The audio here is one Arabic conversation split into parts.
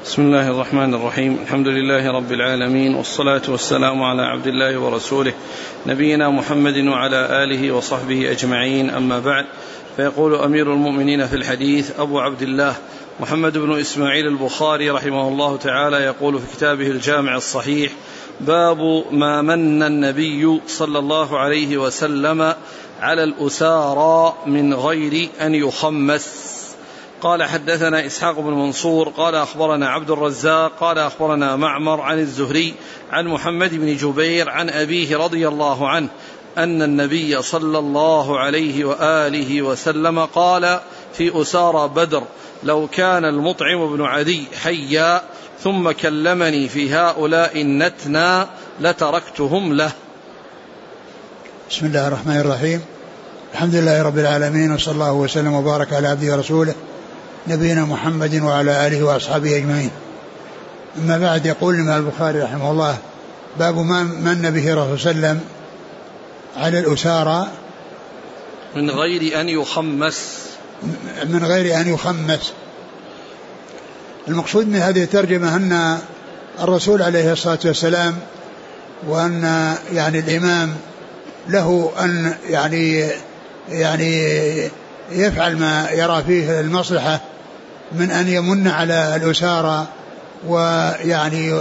بسم الله الرحمن الرحيم. الحمد لله رب العالمين، والصلاة والسلام على عبد الله ورسوله نبينا محمد وعلى آله وصحبه أجمعين، أما بعد. فيقول أمير المؤمنين في الحديث أبو عبد الله محمد بن إسماعيل البخاري رحمه الله تعالى يقول في كتابه الجامع الصحيح: باب ما من النبي صلى الله عليه وسلم على الأسارى من غير أن يخمس. قال: حدثنا إسحاق بن منصور قال أخبرنا عبد الرزاق قال أخبرنا معمر عن الزهري عن محمد بن جبير عن أبيه رضي الله عنه أن النبي صلى الله عليه وآله وسلم قال في أسارى بدر: لو كان المطعم بن عدي حيا ثم كلمني في هؤلاء النتنى لتركتهم له. بسم الله الرحمن الرحيم. الحمد لله رب العالمين، وصلى الله وسلم وبارك على عبده ورسوله نبينا محمد وعلى آله وأصحابه أجمعين. أما بعد، يقول الإمام البخاري رحمه الله: باب ما من به الرسول صلى الله عليه وسلم على الأسارى من غير أن يخمس. من غير أن يخمس. المقصود من هذه الترجمة أن الرسول عليه الصلاة والسلام، وأن يعني الإمام له أن يعني يفعل ما يرى فيه المصلحة من أن يمن على الأسارى، ويعني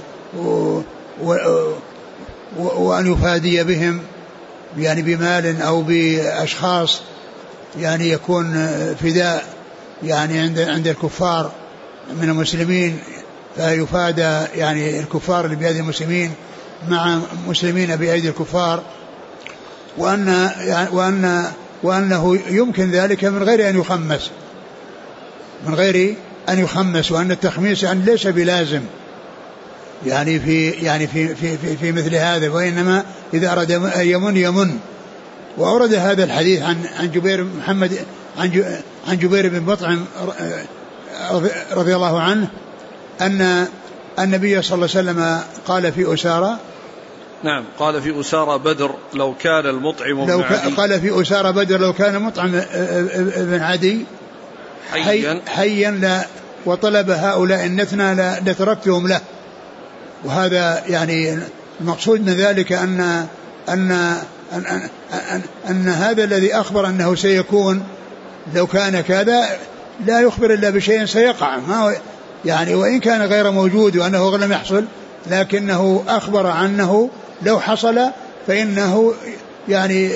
وأن يفادي بهم يعني بمال أو بأشخاص يعني يكون فداء يعني عند الكفار من المسلمين، فيفادى يعني الكفار اللي بأيدي المسلمين مع مسلمين بأيدي الكفار، وأنه يمكن ذلك من غير أن يخمس، من غير أن يخمس، وأن التخميس يعني ليس بلازم يعني في مثل هذا، وإنما إذا أراد أن يمن. وأورد هذا الحديث عن جبير محمد عن جبير بن مطعم رضي الله عنه أن النبي صلى الله عليه وسلم قال في أسارى، نعم، قال في أسارى بدر: لو كان المطعم بن عدي، قال في أسارى بدر: لو كان مطعم بن عدي حيا لا وطلب هؤلاء النتنى لتركتهم له. وهذا يعني المقصود من ذلك أن هذا الذي أخبر أنه سيكون لو كان كذا لا يخبر إلا بشيء سيقع، ما يعني وإن كان غير موجود وأنه لم يحصل، لكنه أخبر عنه لو حصل فإنه يعني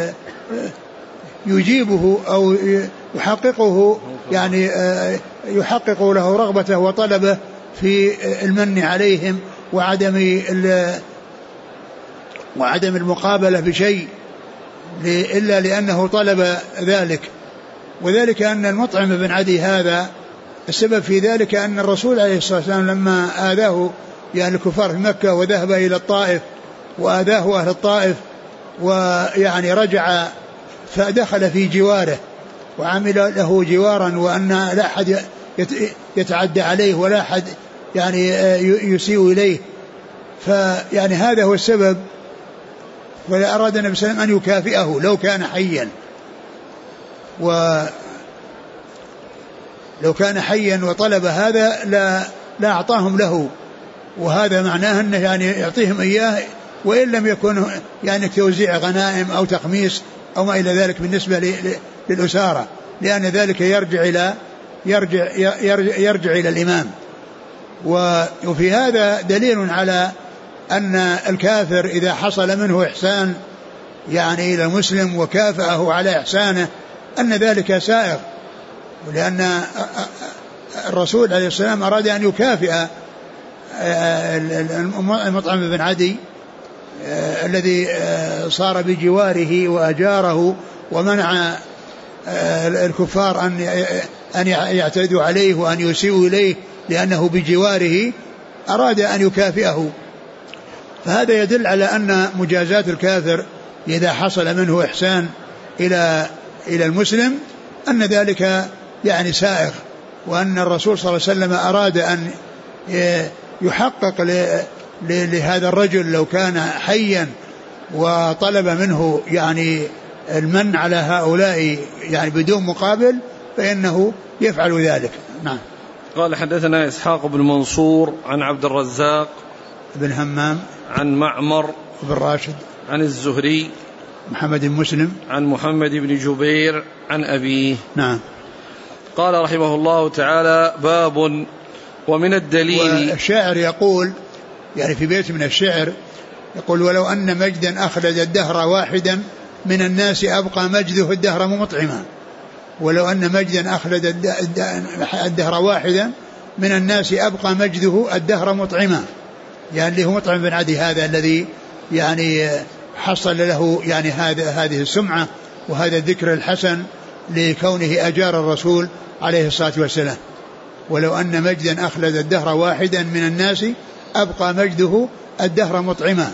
يجيبه أو يحققه، يعني يحقق له رغبته وطلبه في المن عليهم وعدم المقابلة بشيء إلا لأنه طلب ذلك. وذلك أن المطعم بن عدي هذا السبب في ذلك أن الرسول عليه الصلاة والسلام لما آذاه يعني الكفار في مكة وذهب إلى الطائف وآذاه أهل الطائف، ويعني رجع فدخل في جواره وعمل له جوارا، وأن لا أحد يتعدى عليه ولا أحد يعني يسيء إليه، فيعني هذا هو السبب. ولا أراد النبي صلى الله عليه وسلم أن يكافئه لو كان حيا، ولو كان حيا وطلب هذا لا أعطاهم له، وهذا معناه أنه يعني يعطيهم إياه وإن لم يكن يعني توزيع غنائم أو تخميس أو ما إلى ذلك بالنسبة للأسارة، لأن ذلك يرجع إلى الإمام. وفي هذا دليل على أن الكافر إذا حصل منه إحسان يعني إلى المسلم وكافأه على إحسانه أن ذلك سائغ، لأن الرسول عليه السلام أراد أن يكافئ المطعم بن عدي الذي صار بجواره وأجاره ومنع الكفار أن يعتدوا عليه وأن يسيئوا إليه لأنه بجواره، أراد أن يكافئه. فهذا يدل على أن مجازات الكافر إذا حصل منه إحسان إلى المسلم أن ذلك يعني سائغ، وأن الرسول صلى الله عليه وسلم أراد أن يحقق لهذا الرجل لو كان حيا وطلب منه يعني المن على هؤلاء يعني بدون مقابل فإنه يفعل ذلك. نعم. قال حدثنا إسحاق بن منصور عن عبد الرزاق بن همام عن معمر بن راشد عن الزهري محمد بن مسلم عن محمد بن جبير عن أبيه. نعم. قال رحمه الله تعالى: باب ومن الدليل. والشاعر يقول يعني في بيت من الشعر يقول: ولو أن مجدا أخلد الدهر واحدا من الناس أبقى مجده الدهر مطعما. ولو أن مجدا أخلد الدهر واحدا من الناس أبقى مجده الدهر مطعما، يعني اللي هو مطعم بن عدي هذا الذي يعني حصل له يعني هذه السمعة وهذا الذكر الحسن لكونه أجار الرسول عليه الصلاة والسلام. ولو أن مجدا أخلد الدهر واحدا من الناس أبقى مجده الدهر مطعما.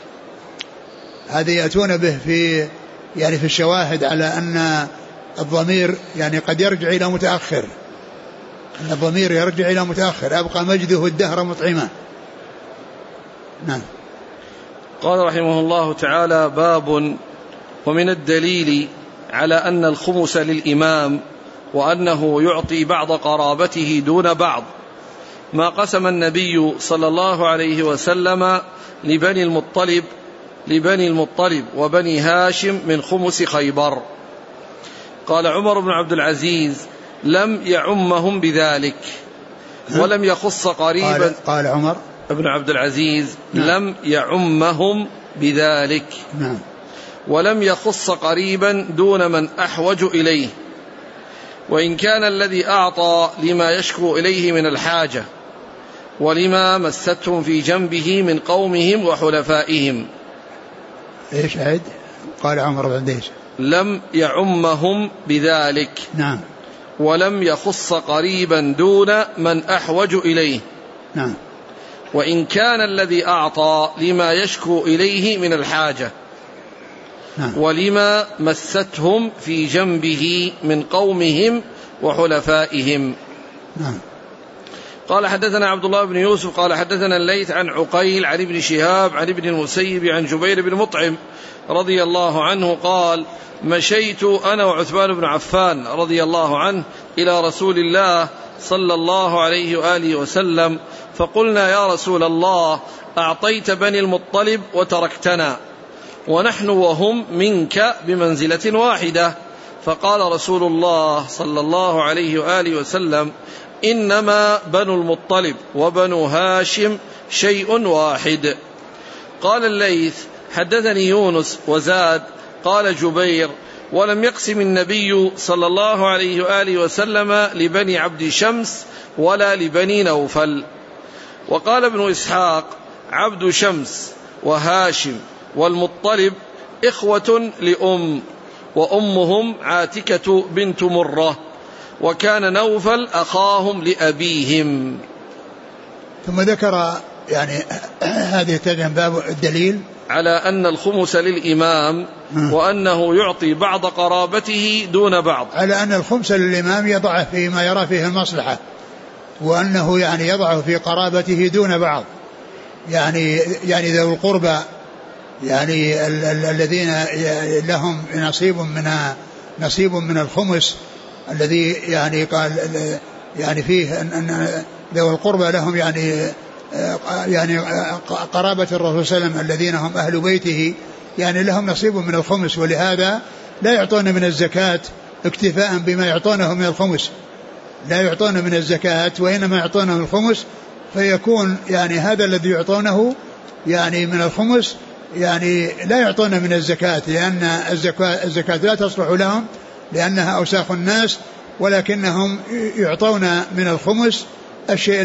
هذا يأتون به في يعني في الشواهد على أن الضمير يعني قد يرجع إلى متأخر، أن الضمير يرجع إلى متأخر. أبقى مجده الدهر مطعما. نعم. قال رحمه الله تعالى: باب ومن الدليل على أن الخمس للإمام وأنه يعطي بعض قرابته دون بعض ما قسم النبي صلى الله عليه وسلم لبني المطلب وبني هاشم من خمس خيبر. قال عمر بن عبد العزيز: لم يعمهم بذلك ولم يخص قريبا. قال عمر بن عبد العزيز: لم يعمهم بذلك ولم يخص قريبا دون من أحوج إليه، وإن كان الذي أعطى لما يشكو إليه من الحاجة ولما مستهم في جنبه من قومهم وحلفائهم. إيش عد؟ قال عمر بن عبد العزيز: لم يعمهم بذلك. نعم. ولم يخص قريبا دون من أحوج إليه. نعم. وإن كان الذي أعطى لما يشكو إليه من الحاجة. نعم. ولما مستهم في جنبه من قومهم وحلفائهم. نعم. قال حدثنا عبد الله بن يوسف قال حدثنا الليث عن عقيل عن ابن شهاب عن ابن المسيب عن جبير بن مطعم رضي الله عنه قال: مشيت أنا وعثمان بن عفان رضي الله عنه إلى رسول الله صلى الله عليه وآله وسلم فقلنا: يا رسول الله، أعطيت بني المطلب وتركتنا ونحن وهم منك بمنزلة واحدة. فقال رسول الله صلى الله عليه وآله وسلم: إنما بنو المطلب وبنو هاشم شيء واحد. قال الليث: حدثني يونس وزاد قال جبير: ولم يقسم النبي صلى الله عليه وآله وسلم لبني عبد شمس ولا لبني نوفل. وقال ابن إسحاق: عبد شمس وهاشم والمطلب إخوة لأم، وأمهم عاتكة بنت مرة، وكان نوفل أخاهم لأبيهم. ثم ذكر يعني هذه الترجمة باب الدليل على أن الخمس للإمام وأنه يعطي بعض قرابته دون بعض، على أن الخمس للإمام يضعه فيما يرى فيه المصلحة، وأنه يعني يضعه في قرابته دون بعض، يعني ذو القربى يعني الذين لهم نصيب من الخمس الذي يعني قال يعني فيه أن ذو القربى لهم يعني قرابة الرسول صلى الله عليه وسلم الذين هم أهل بيته يعني لهم نصيب من الخمس، ولهذا لا يعطون من الزكاة اكتفاء بما يعطونه من الخمس، لا يعطون من الزكاة وإنما يعطونه من الخمس، فيكون يعني هذا الذي يعطونه يعني من الخمس يعني لا يعطون من الزكاة، لأن الزكاة لا تصلح لهم لأنها أوساخ الناس، ولكنهم يعطون من الخمس الشيء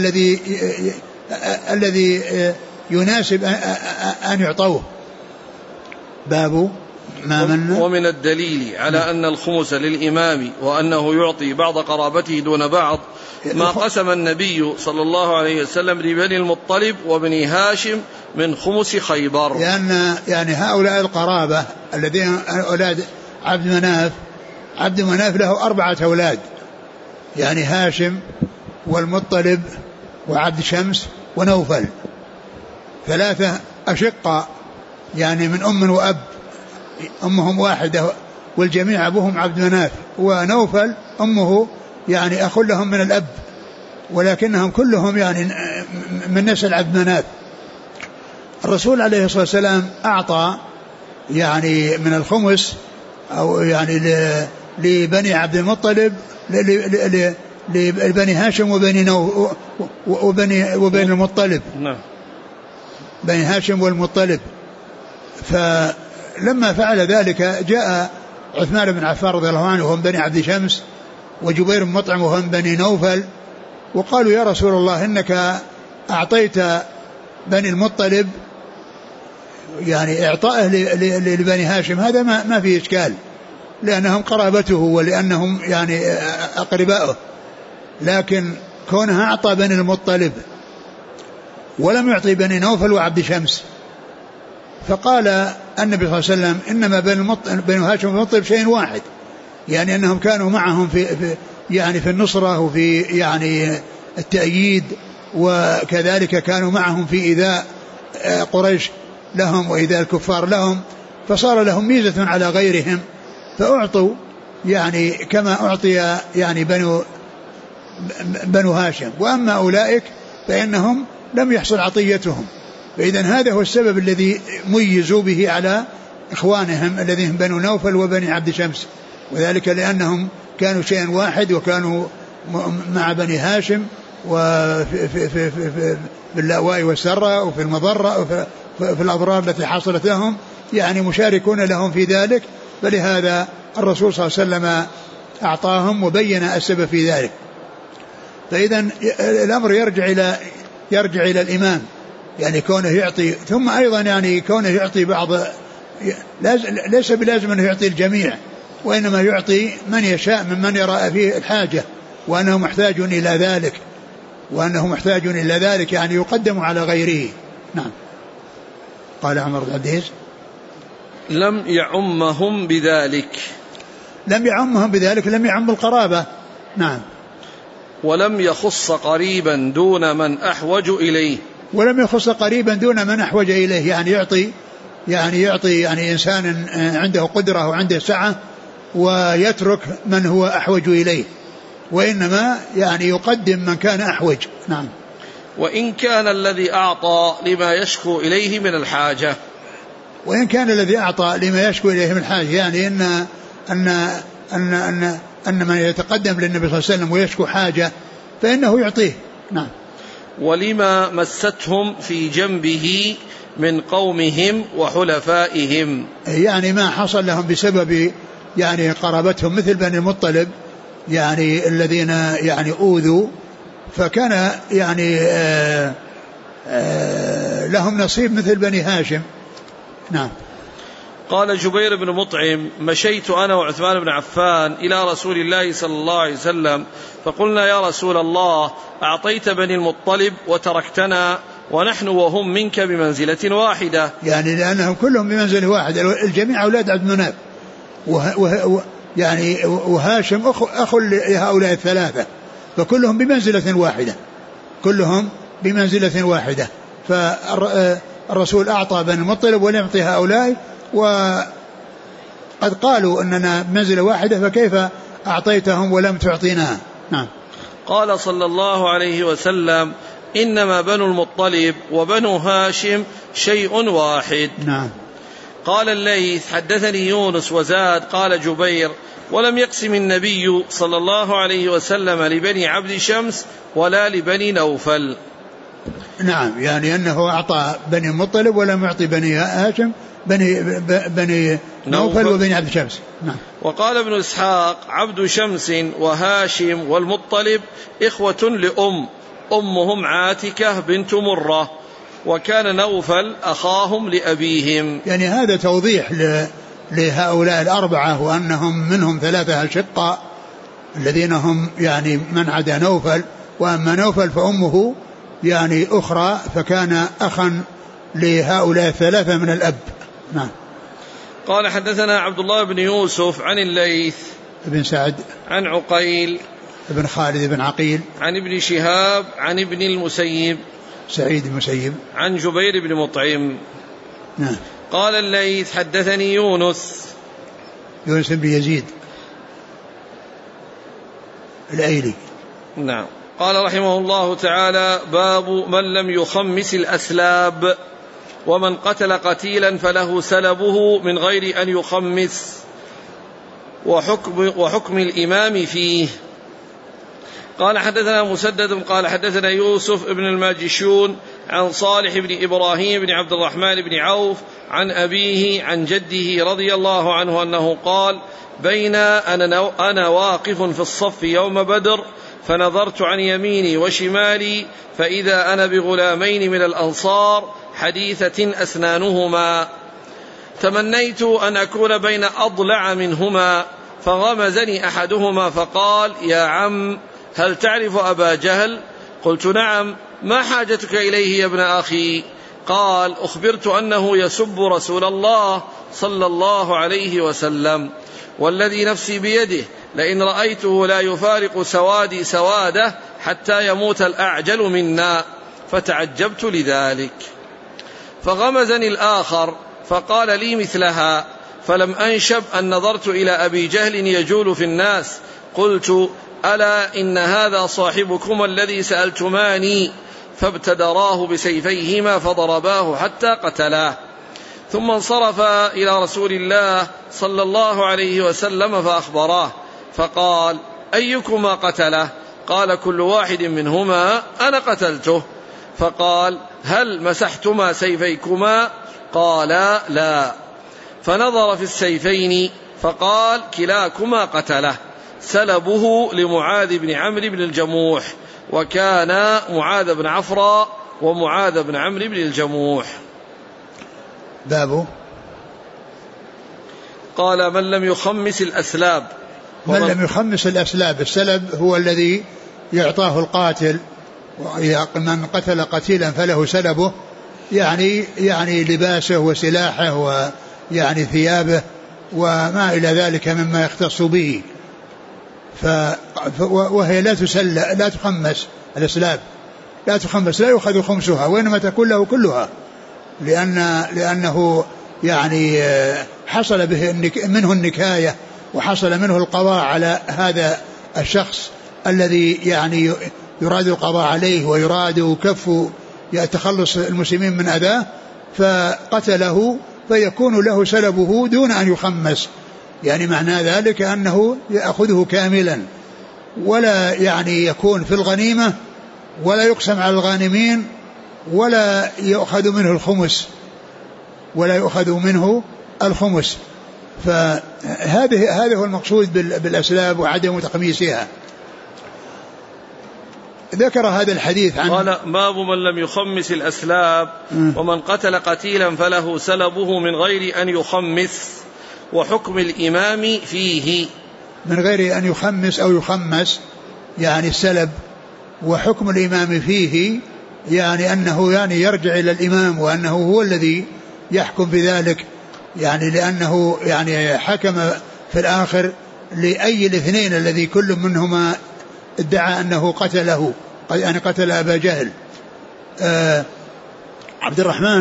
الذي يناسب أن يعطوه. باب ما من. ومن الدليل على أن الخمس للإمام وأنه يعطي بعض قرابته دون بعض ما قسم النبي صلى الله عليه وسلم لبني المطلب وبني هاشم من خمس خيبر، لأن يعني هؤلاء القرابة الذين أولاد عبد مناف له 4 أولاد، يعني هاشم والمطلب وعبد شمس ونوفل، 3 أشقاء يعني من أم وأب، أمهم واحدة والجميع أبوهم عبد مناف، ونوفل أمه يعني أخ لهم من الأب، ولكنهم كلهم يعني من نسل عبد مناف. الرسول عليه الصلاة والسلام أعطى يعني من الخمس أو يعني لبني عبد المطلب لبني هاشم وبني المطلب، بني هاشم والمطلب. فلما فعل ذلك جاء عثمان بن عفان رضي الله عنه وهم بني عبد شمس، وجبير بن مطعم وهم بني نوفل، وقالوا يا رسول الله إنك أعطيت بني المطلب يعني إعطائه لبني هاشم، هذا ما فيه إشكال لأنهم قرابته ولأنهم يعني أقرباؤه، لكن كونه أعطى بني المطلب ولم يعطي بني نوفل وعبد شمس، فقال النبي صلى الله عليه وسلم إنما بني هاشم والمطلب شيء واحد، يعني أنهم كانوا معهم في النصرة وفي يعني التأييد، وكذلك كانوا معهم في إيذاء قريش لهم وإيذاء الكفار لهم، فصار لهم ميزة على غيرهم، فأعطوا يعني كما أعطي يعني بنو هاشم. وأما أولئك فإنهم لم يحصل عطيتهم، فإذن هذا هو السبب الذي ميزوا به على إخوانهم الذين هم بنو نوفل وبني عبد شمس، وذلك لأنهم كانوا شيئا واحد وكانوا مع بني هاشم وفي باللأواء والسراء وفي المضرة وفي الأضرار التي حصلت لهم، يعني مشاركون لهم في ذلك، فلهذا الرسول صلى الله عليه وسلم أعطاهم وبين السبب في ذلك. فإذا الأمر يرجع إلى الإمام، يعني كونه يعطي، ثم أيضا يعني كونه يعطي بعض، ليس بلازم أنه يعطي الجميع، وإنما يعطي من يشاء ممن يرى فيه الحاجة وأنه محتاج إلى ذلك، يعني يقدم على غيره. نعم. قال عمر بن عبد العزيز لم يعمهم بذلك، لم يعم القرابة. نعم. ولم يخص قريبا دون من أحوج إليه، يعني يعطي إنسان عنده قدرة وعنده سعة ويترك من هو أحوج إليه، وإنما يعني يقدم من كان أحوج. نعم. وإن كان الذي أعطى لما يشكو إليه من الحاجة، يعني أن من يتقدم للنبي صلى الله عليه وسلم ويشكو حاجة فإنه يعطيه. نعم. ولما مستهم في جنبه من قومهم وحلفائهم، يعني ما حصل لهم بسبب يعني قرابتهم، مثل بني المطلب يعني الذين يعني أوذوا، فكان يعني لهم نصيب مثل بني هاشم. نعم. قال جبير بن مطعم مشيت أنا وعثمان بن عفان إلى رسول الله صلى الله عليه وسلم فقلنا يا رسول الله أعطيت بني المطلب وتركتنا ونحن وهم منك بمنزلة واحدة، يعني لأنهم كلهم بمنزلة واحدة، الجميع أولاد عبد مناف، يعني وهاشم أخو لهؤلاء الثلاثة، فكلهم بمنزلة واحدة، فالرسول أعطى بني المطلب ولم يعطي هؤلاء، وقد قالوا أننا بمنزلة واحدة، فكيف أعطيتهم ولم تعطينا؟ نعم. قال صلى الله عليه وسلم إنما بنو المطلب وبنو هاشم شيء واحد. نعم. قال الليث حدثني يونس وزاد قال جبير ولم يقسم النبي صلى الله عليه وسلم لبني عبد شمس ولا لبني نوفل. نعم، يعني أنه أعطى بني المطلب ولم يعطي بني هاشم بني نوفل وبني عبد شمس. نعم. وقال ابن إسحاق عبد شمس وهاشم والمطلب إخوة أمهم عاتكة بنت مرة، وكان نوفل أخاهم لأبيهم. يعني هذا توضيح لهؤلاء الأربعة، وأنهم منهم ثلاثة أشقاء الذين هم يعني من عدا نوفل، وأما نوفل فأمه يعني أخرى، فكان أخا لهؤلاء الثلاثة من الأب. نعم. قال حدثنا عبد الله بن يوسف عن الليث بن سعد عن عقيل بن خالد بن عقيل عن ابن شهاب عن ابن المسيب سعيد المسيب عن جبير بن مطعم. نعم. قال الليث حدثني يونس بن يزيد الأيلي. نعم. قال رحمه الله تعالى: باب من لم يخمس الأسلاب ومن قتل قتيلا فله سلبه من غير أن يخمس وحكم الإمام فيه. قال حدثنا مسدد قال حدثنا يوسف بن الماجشون عن صالح بن إبراهيم بن عبد الرحمن بن عوف عن أبيه عن جده رضي الله عنه أنه قال: بين أنا واقف في الصف يوم بدر فنظرت عن يميني وشمالي فإذا أنا بغلامين من الأنصار حديثة أسنانهما، تمنيت أن أكون بين أضلع منهما، فغمزني أحدهما فقال: يا عم هل تعرف أبا جهل؟ قلت: نعم. ما حاجتك إليه يا ابن أخي؟ قال: أخبرت أنه يسب رسول الله صلى الله عليه وسلم، والذي نفسي بيده لئن رأيته لا يفارق سوادي سواده حتى يموت الأعجل منا، فتعجبت لذلك. فغمزني الآخر فقال لي مثلها، فلم أنشب أن نظرت إلى أبي جهل يجول في الناس، قلت: ألا إن هذا صاحبكم الذي سألتماني، فابتدراه بسيفيهما فضرباه حتى قتلاه، ثم انصرف إلى رسول الله صلى الله عليه وسلم فأخبراه، فقال: أيكما قتله؟ قال: كل واحد منهما أنا قتلته. فقال: هل مسحتما سيفيكما؟ قال: لا. فنظر في السيفين فقال: كلاكما قتله. سلبه لمعاذ بن عمرو بن الجموح، وكان معاذ بن عفراء ومعاذ بن عمرو بن الجموح. بابه قال: من لم يخمس الأسلاب. من لم يخمس الأسلاب، السلب هو الذي يعطاه القاتل، من قتل قتيلا فله سلبه، يعني لباسه وسلاحه ويعني ثيابه وما إلى ذلك مما يختص به. وهي لا تخمس الأسلاب، لا تخمس، لا يؤخذ خمسها، وإنما تكون له كلها، لأنه يعني حصل به منه النكاية، وحصل منه القضاء على هذا الشخص الذي يعني يراد القضاء عليه ويراد كف تخلص المسلمين من أذاه، فقتله فيكون له سلبه دون أن يخمس، يعني معنى ذلك أنه يأخذه كاملا، ولا يعني يكون في الغنيمة، ولا يقسم على الغانمين، ولا يؤخذ منه الخمس، فهذا هو المقصود بالأسلاب وعدم تخميسها. ذكر هذا الحديث عن قال: باب من لم يخمس الأسلاب ومن قتل قتيلا فله سلبه من غير أن يخمس وحكم الإمام فيه. من غير أن يخمس أو يخمس يعني السلب، وحكم الإمام فيه يعني أنه يعني يرجع إلى الإمام، وأنه هو الذي يحكم بذلك، يعني لأنه يعني حكم في الآخر لأي الاثنين الذي كل منهما ادعى أنه قتله، يعني قتل أبا جهل. عبد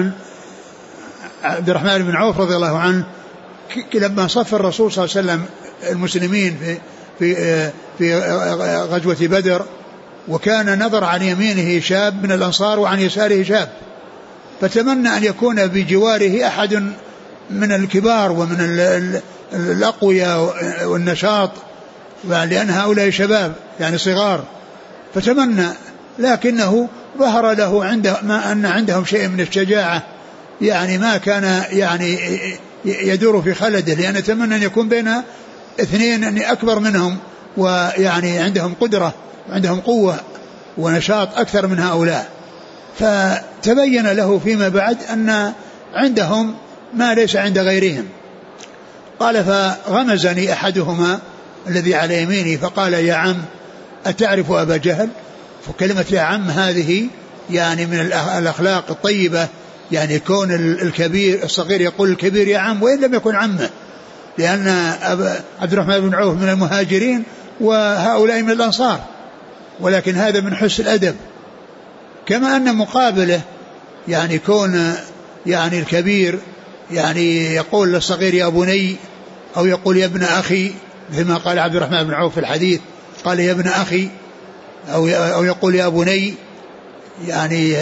الرحمن بن عوف رضي الله عنه لما صف الرسول صلى الله عليه وسلم المسلمين في غزوة بدر، وكان نظر عن يمينه شاب من الأنصار وعن يساره شاب، فتمنى أن يكون بجواره أحد من الكبار ومن الأقوياء والنشاط، لأن هؤلاء شباب يعني صغار، فتمنى، لكنه ظهر له أن عندهم شيء من الشجاعة، يعني ما كان يعني يدور في خلده، لأن تمنى أن يكون بين اثنين أن أكبر منهم، ويعني عندهم قدرة وعندهم قوة ونشاط أكثر من هؤلاء، فتبين له فيما بعد أن عندهم ما ليس عند غيرهم. قال: فغمزني أحدهما الذي على يميني فقال: يا عم أتعرف أبا جهل؟ فكلمة يا عم هذه يعني من الأخلاق الطيبة، يعني كون الكبير الصغير يقول الكبير يا عم وإن لم يكن عمه، لأن عبد الرحمن بن عوف من المهاجرين وهؤلاء من الأنصار، ولكن هذا من حسن الأدب. كما أن مقابله يعني كون يعني الكبير يعني يقول للصغير يا بني، أو يقول يا ابن أخي، مثل ما قال عبد الرحمن بن عوف في الحديث، قال يا ابن أخي، أو يقول يا بني، يعني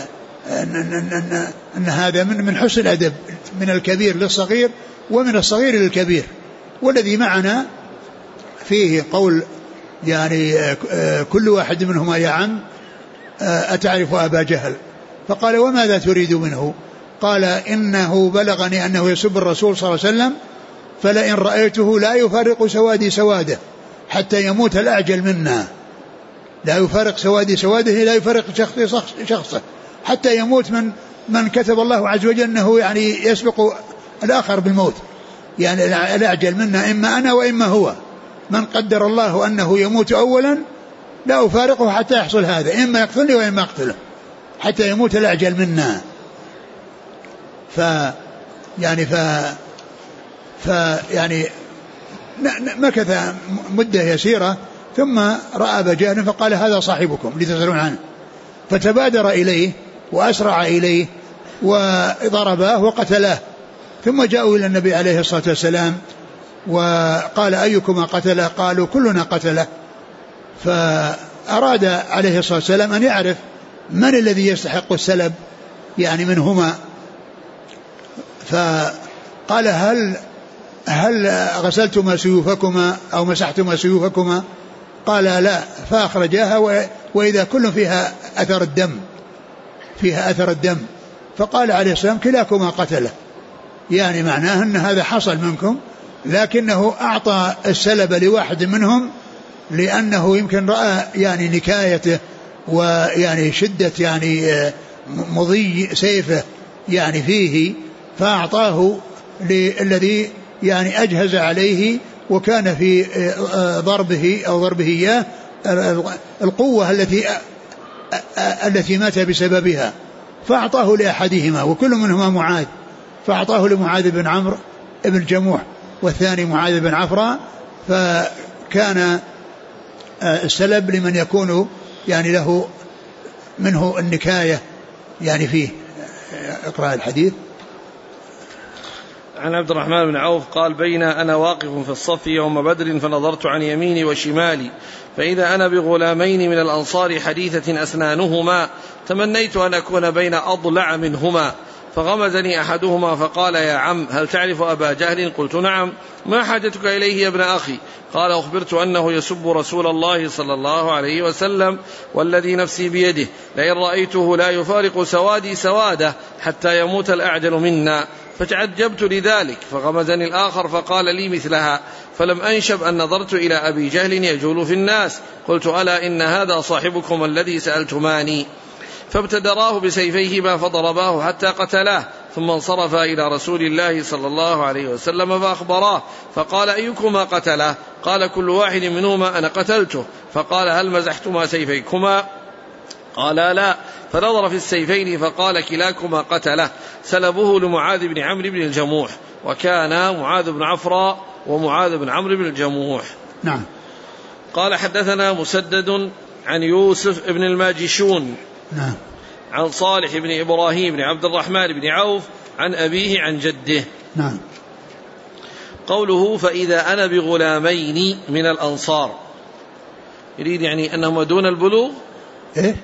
أن هذا من حسن الأدب من الكبير للصغير ومن الصغير للكبير. والذي معنا فيه قول يعني كل واحد منهما يا عم أتعرف أبا جهل؟ فقال وماذا تريد منه؟ قال إنه بلغني أنه يسب الرسول صلى الله عليه وسلم، فلئن رأيته لا يفارق سوادي سواده حتى يموت الأعجل منا. لا يفارق سوادي سواده، لا يفارق شخصه حتى يموت من كتب الله عز وجل أنه يعني يسبق الآخر بالموت، يعني الأعجل منا إما أنا وإما هو. من قدر الله أنه يموت أولا لا أفارقه حتى يحصل هذا، إما يقتلني وإما أقتله حتى يموت الأعجل منا. يعني مكث مدة يسيرة ثم رأى أبا جهل فقال هذا صاحبكم لتسألون عنه، فتبادر إليه وأسرع إليه وضرباه وقتلاه. ثم جاءوا إلى النبي عليه الصلاة والسلام وقال أيكما قتله؟ قالوا كلنا قتله. فأراد عليه الصلاة والسلام أن يعرف من الذي يستحق السلب يعني منهما، فقال هل غسلتما سيوفكما أو مسحتما سيوفكما؟ قال لا. فأخرجاها وإذا كل فيها أثر الدم، فقال عليه السلام كلاكما قتله، يعني معناه أن هذا حصل منكم، لكنه أعطى السلب لواحد منهم لأنه يمكن رأى يعني نكايته ويعني شدة يعني مضي سيفه يعني فيه، فأعطاه للذي يعني أجهز عليه وكان في ضربه إياه القوة التي مات بسببها، فأعطاه لأحدهما وكل منهما معاذ، فأعطاه لمعاذ بن عمرو بن الجموح والثاني معاذ بن عفراء. فكان السلب لمن يكون يعني له منه النكاية يعني فيه. اقرأ الحديث. عن عبد الرحمن بن عوف قال بين أنا واقف في الصف يوم بدر فنظرت عن يميني وشمالي فإذا أنا بغلامين من الأنصار حديثة أسنانهما تمنيت أن أكون بين أضلع منهما، فغمزني أحدهما فقال يا عم هل تعرف أبا جهل؟ قلت نعم. ما حاجتك إليه يا ابن أخي؟ قال أخبرت أنه يسب رسول الله صلى الله عليه وسلم والذي نفسي بيده لئن رأيته لا يفارق سوادي سواده حتى يموت الأعجل منا، فتعجبت لذلك. فغمزني الآخر فقال لي مثلها، فلم أنشب أن نظرت إلى أبي جهل يجول في الناس، قلت ألا إن هذا صاحبكم الذي سألتماني. فابتدراه بسيفيهما فضرباه حتى قتلاه، ثم انصرفا إلى رسول الله صلى الله عليه وسلم فأخبراه، فقال أيكما قتله؟ قال كل واحد منهما أنا قتلته. فقال هل مزحتما سيفيكما؟ قال لا. فنظر في السيفين فقال كلاكما قتله، سلبه لمعاذ بن عمرو بن الجموح، وكان معاذ بن عفراء ومعاذ بن عمرو بن الجموح. نعم. قال حدثنا مسدد عن يوسف بن الماجشون نعم. عن صالح بن إبراهيم بن عبد الرحمن بن عوف عن أبيه عن جده. نعم. قوله فإذا أنا بغلامين من الأنصار، يريد يعني أنهم دون البلوغ؟ إيه؟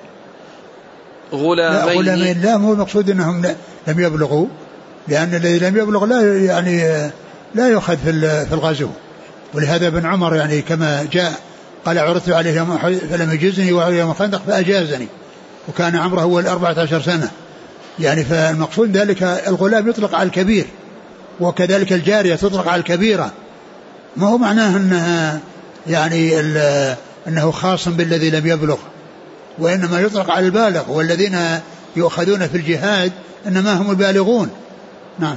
غلامين لا مو مقصود أنهم لم يبلغوا، لأن الذي لم يبلغ لا يؤخذ في الغزو. ولهذا ابن عمر يعني كما جاء قال عرضت عليه يوم فلم يجزني ويوم الخندق فأجازني، وكان عمره هو 14 سنة يعني. فالمقصود ذلك الغلام يطلق على الكبير، وكذلك الجارية تطلق على الكبيرة، ما هو معناه أنها يعني أنه خاص بالذي لم يبلغ، وإنما يطلق على البالغ، والذين يؤخذون في الجهاد إنما هم البالغون. نعم.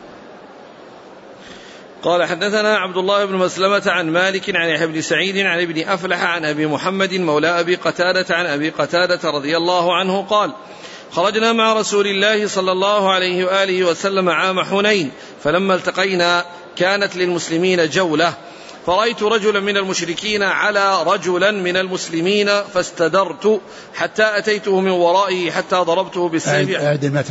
قال حدثنا عبد الله بن مسلمة عن مالك عن يحيى بن سعيد عن ابن أفلح عن أبي محمد مولى أبي قتادة عن أبي قتادة رضي الله عنه قال خرجنا مع رسول الله صلى الله عليه وآله وسلم عام حنين، فلما التقينا كانت للمسلمين جولة، فرأيت رجلا من المشركين على رجلا من المسلمين فاستدرت حتى أتيته من ورائه حتى ضربته بالسيف.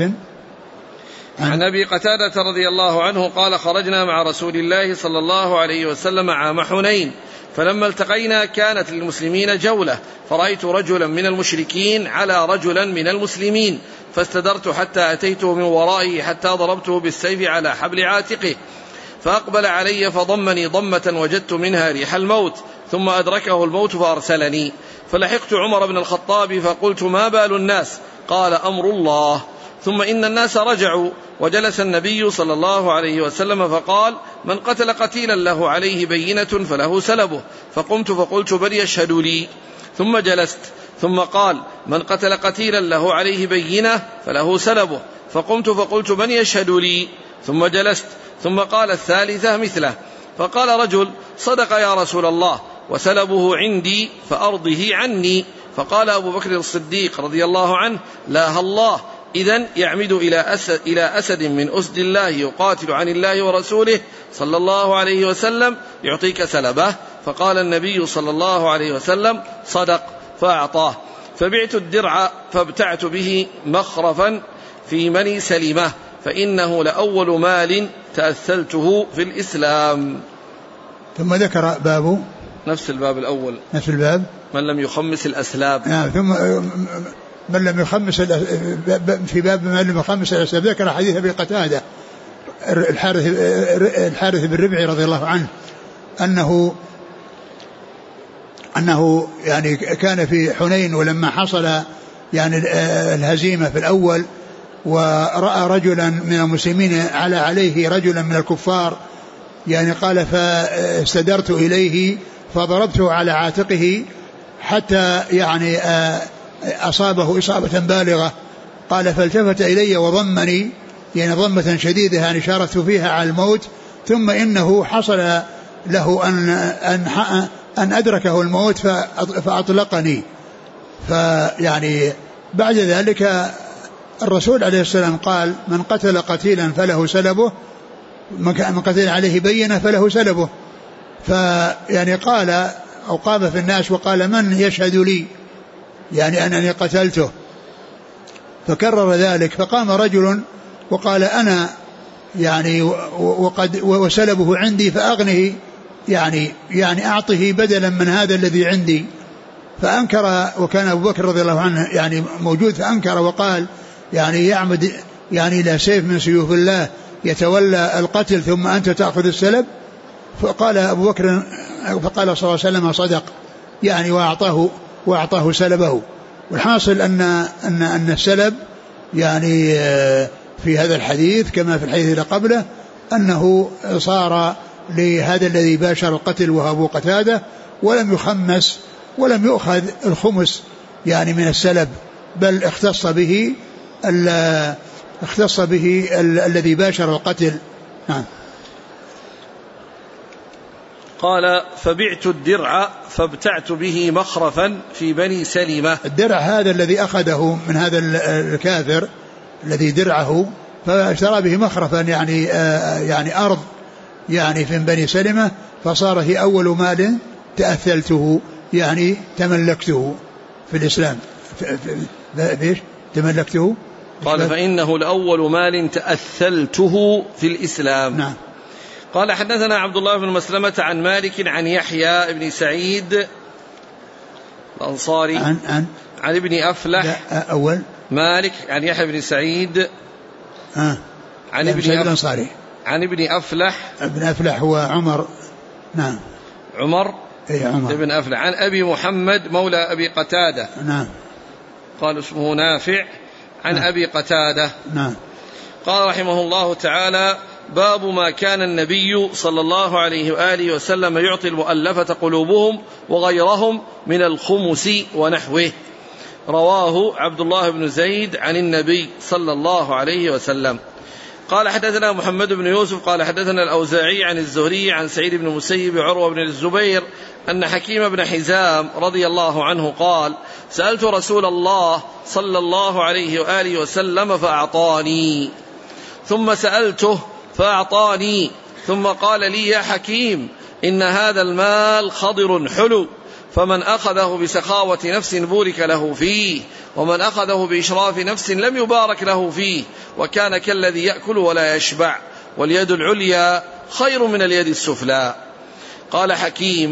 عن أبي قتادة رضي الله عنه قال خرجنا مع رسول الله صلى الله عليه وسلم عام حنين، فلما التقينا كانت للمسلمين جولة، فرأيت رجلا من المشركين على رجلا من المسلمين، فاستدرت حتى أتيته من ورائه حتى ضربته بالسيف على حبل عاتقه، فأقبل علي فضمني ضمة وجدت منها ريح الموت، ثم أدركه الموت فأرسلني، فلحقت عمر بن الخطاب فقلت: ما بال الناس؟ قال: أمر الله. ثم إن الناس رجعوا، وجلس النبي صلى الله عليه وسلم فقال: من قتل قتيلا له عليه بينة فله سلبه. فقمت فقلت: بل يشهد لي. ثم جلست، ثم قال: من قتل قتيلا له عليه بينة فله سلبه. فقمت فقلت: من يشهد لي؟ ثم جلست، ثم قال الثالثة مثله. فقال رجل: صدق يا رسول الله، وسلبه عندي فأرضه عني. فقال أبو بكر الصديق رضي الله عنه: لا الله، إذن يعمد إلى أسد من أسد الله يقاتل عن الله ورسوله صلى الله عليه وسلم يعطيك سلبه. فقال النبي صلى الله عليه وسلم: صدق، فأعطاه. فبعت الدرع فابتعت به مخرفا في بني سلمة، فإنه لأول مال تأثلته في الإسلام. ثم ذكر باب نفس الباب الأول، نفس الباب، من لم يخمس الأسلاب. ثم من لم يخمس في باب من لم يخمس الأسلاب ذكر حديث أبي قتادة الحارث بن ربعي رضي الله عنه أنه يعني كان في حنين، ولما حصل يعني الهزيمة في الأول، ورأى رجلا من المسلمين عليه رجلا من الكفار، يعني قال: فاستدرت إليه فضربته على عاتقه حتى يعني أصابه إصابة بالغة. قال: فالتفت إلي وضمني، يعني ضمة شديدة، يعني شارت فيها على الموت. ثم إنه حصل له أن أدركه الموت فأطلقني. فيعني بعد ذلك الرسول عليه السلام قال: من قتل قتيلا فله سلبه، من قتل عليه بينة فله سلبه. فيعني قال أو قام في الناس وقال: من يشهد لي يعني أنني قتلته؟ فكرر ذلك، فقام رجل وقال: أنا يعني وسلبه عندي فأغنه، يعني أعطه بدلا من هذا الذي عندي. فأنكر، وكان أبو بكر رضي الله عنه يعني موجود، فأنكر وقال: يعني يعمد يعني إلى سيف من سيوف الله يتولى القتل ثم أنت تأخذ السلب. فقال أبو بكر، فقال صلى الله عليه وسلم: صدق، يعني وأعطاه سلبه. والحاصل أن السلب يعني في هذا الحديث كما في الحديث اللي قبله أنه صار لهذا الذي باشر القتل وهو أبو قتادة، ولم يخمس ولم يؤخذ الخمس يعني من السلب، بل اختص به الذي باشر القتل. نعم. قال: فبعت الدرع فابتعت به مخرفا في بني سلمة. الدرع هذا الذي أخذه من هذا الكافر الذي درعه، فاشترى به مخرفا يعني أرض يعني في بني سلمة، فصار هي أول مال تأثلته، يعني تملكته في الإسلام. ليش تملكته؟ قال: فإنه لأول مال تأثلته في الإسلام. نعم. قال: حدثنا عبد الله بن مسلمة عن مالك عن يحيى بن سعيد الأنصاري عن ابن أفلح. أول مالك عن يحيى بن سعيد عن ابن الأنصاري عن ابن أفلح. ابن أفلح هو عمر. نعم. عمر عمر ابن أفلح. عن أبي محمد مولى أبي قتادة. نعم. قال اسمه نافع عن أبي قتادة. نعم. قال رحمه الله تعالى: باب ما كان النبي صلى الله عليه وآله وسلم يعطي المؤلفة قلوبهم وغيرهم من الخمس ونحوه. رواه عبد الله بن زيد عن النبي صلى الله عليه وسلم. قال: حدثنا محمد بن يوسف قال: حدثنا الأوزاعي عن الزهري عن سعيد بن المسيب عروة بن الزبير أن حكيم بن حزام رضي الله عنه قال: سألت رسول الله صلى الله عليه وآله وسلم فأعطاني، ثم سألته فأعطاني، ثم قال لي: يا حكيم، إن هذا المال خضر حلو، فمن أخذه بسخاوة نفس بورك له فيه، ومن أخذه بإشراف نفس لم يبارك له فيه، وكان كالذي يأكل ولا يشبع، واليد العليا خير من اليد السفلى. قال حكيم: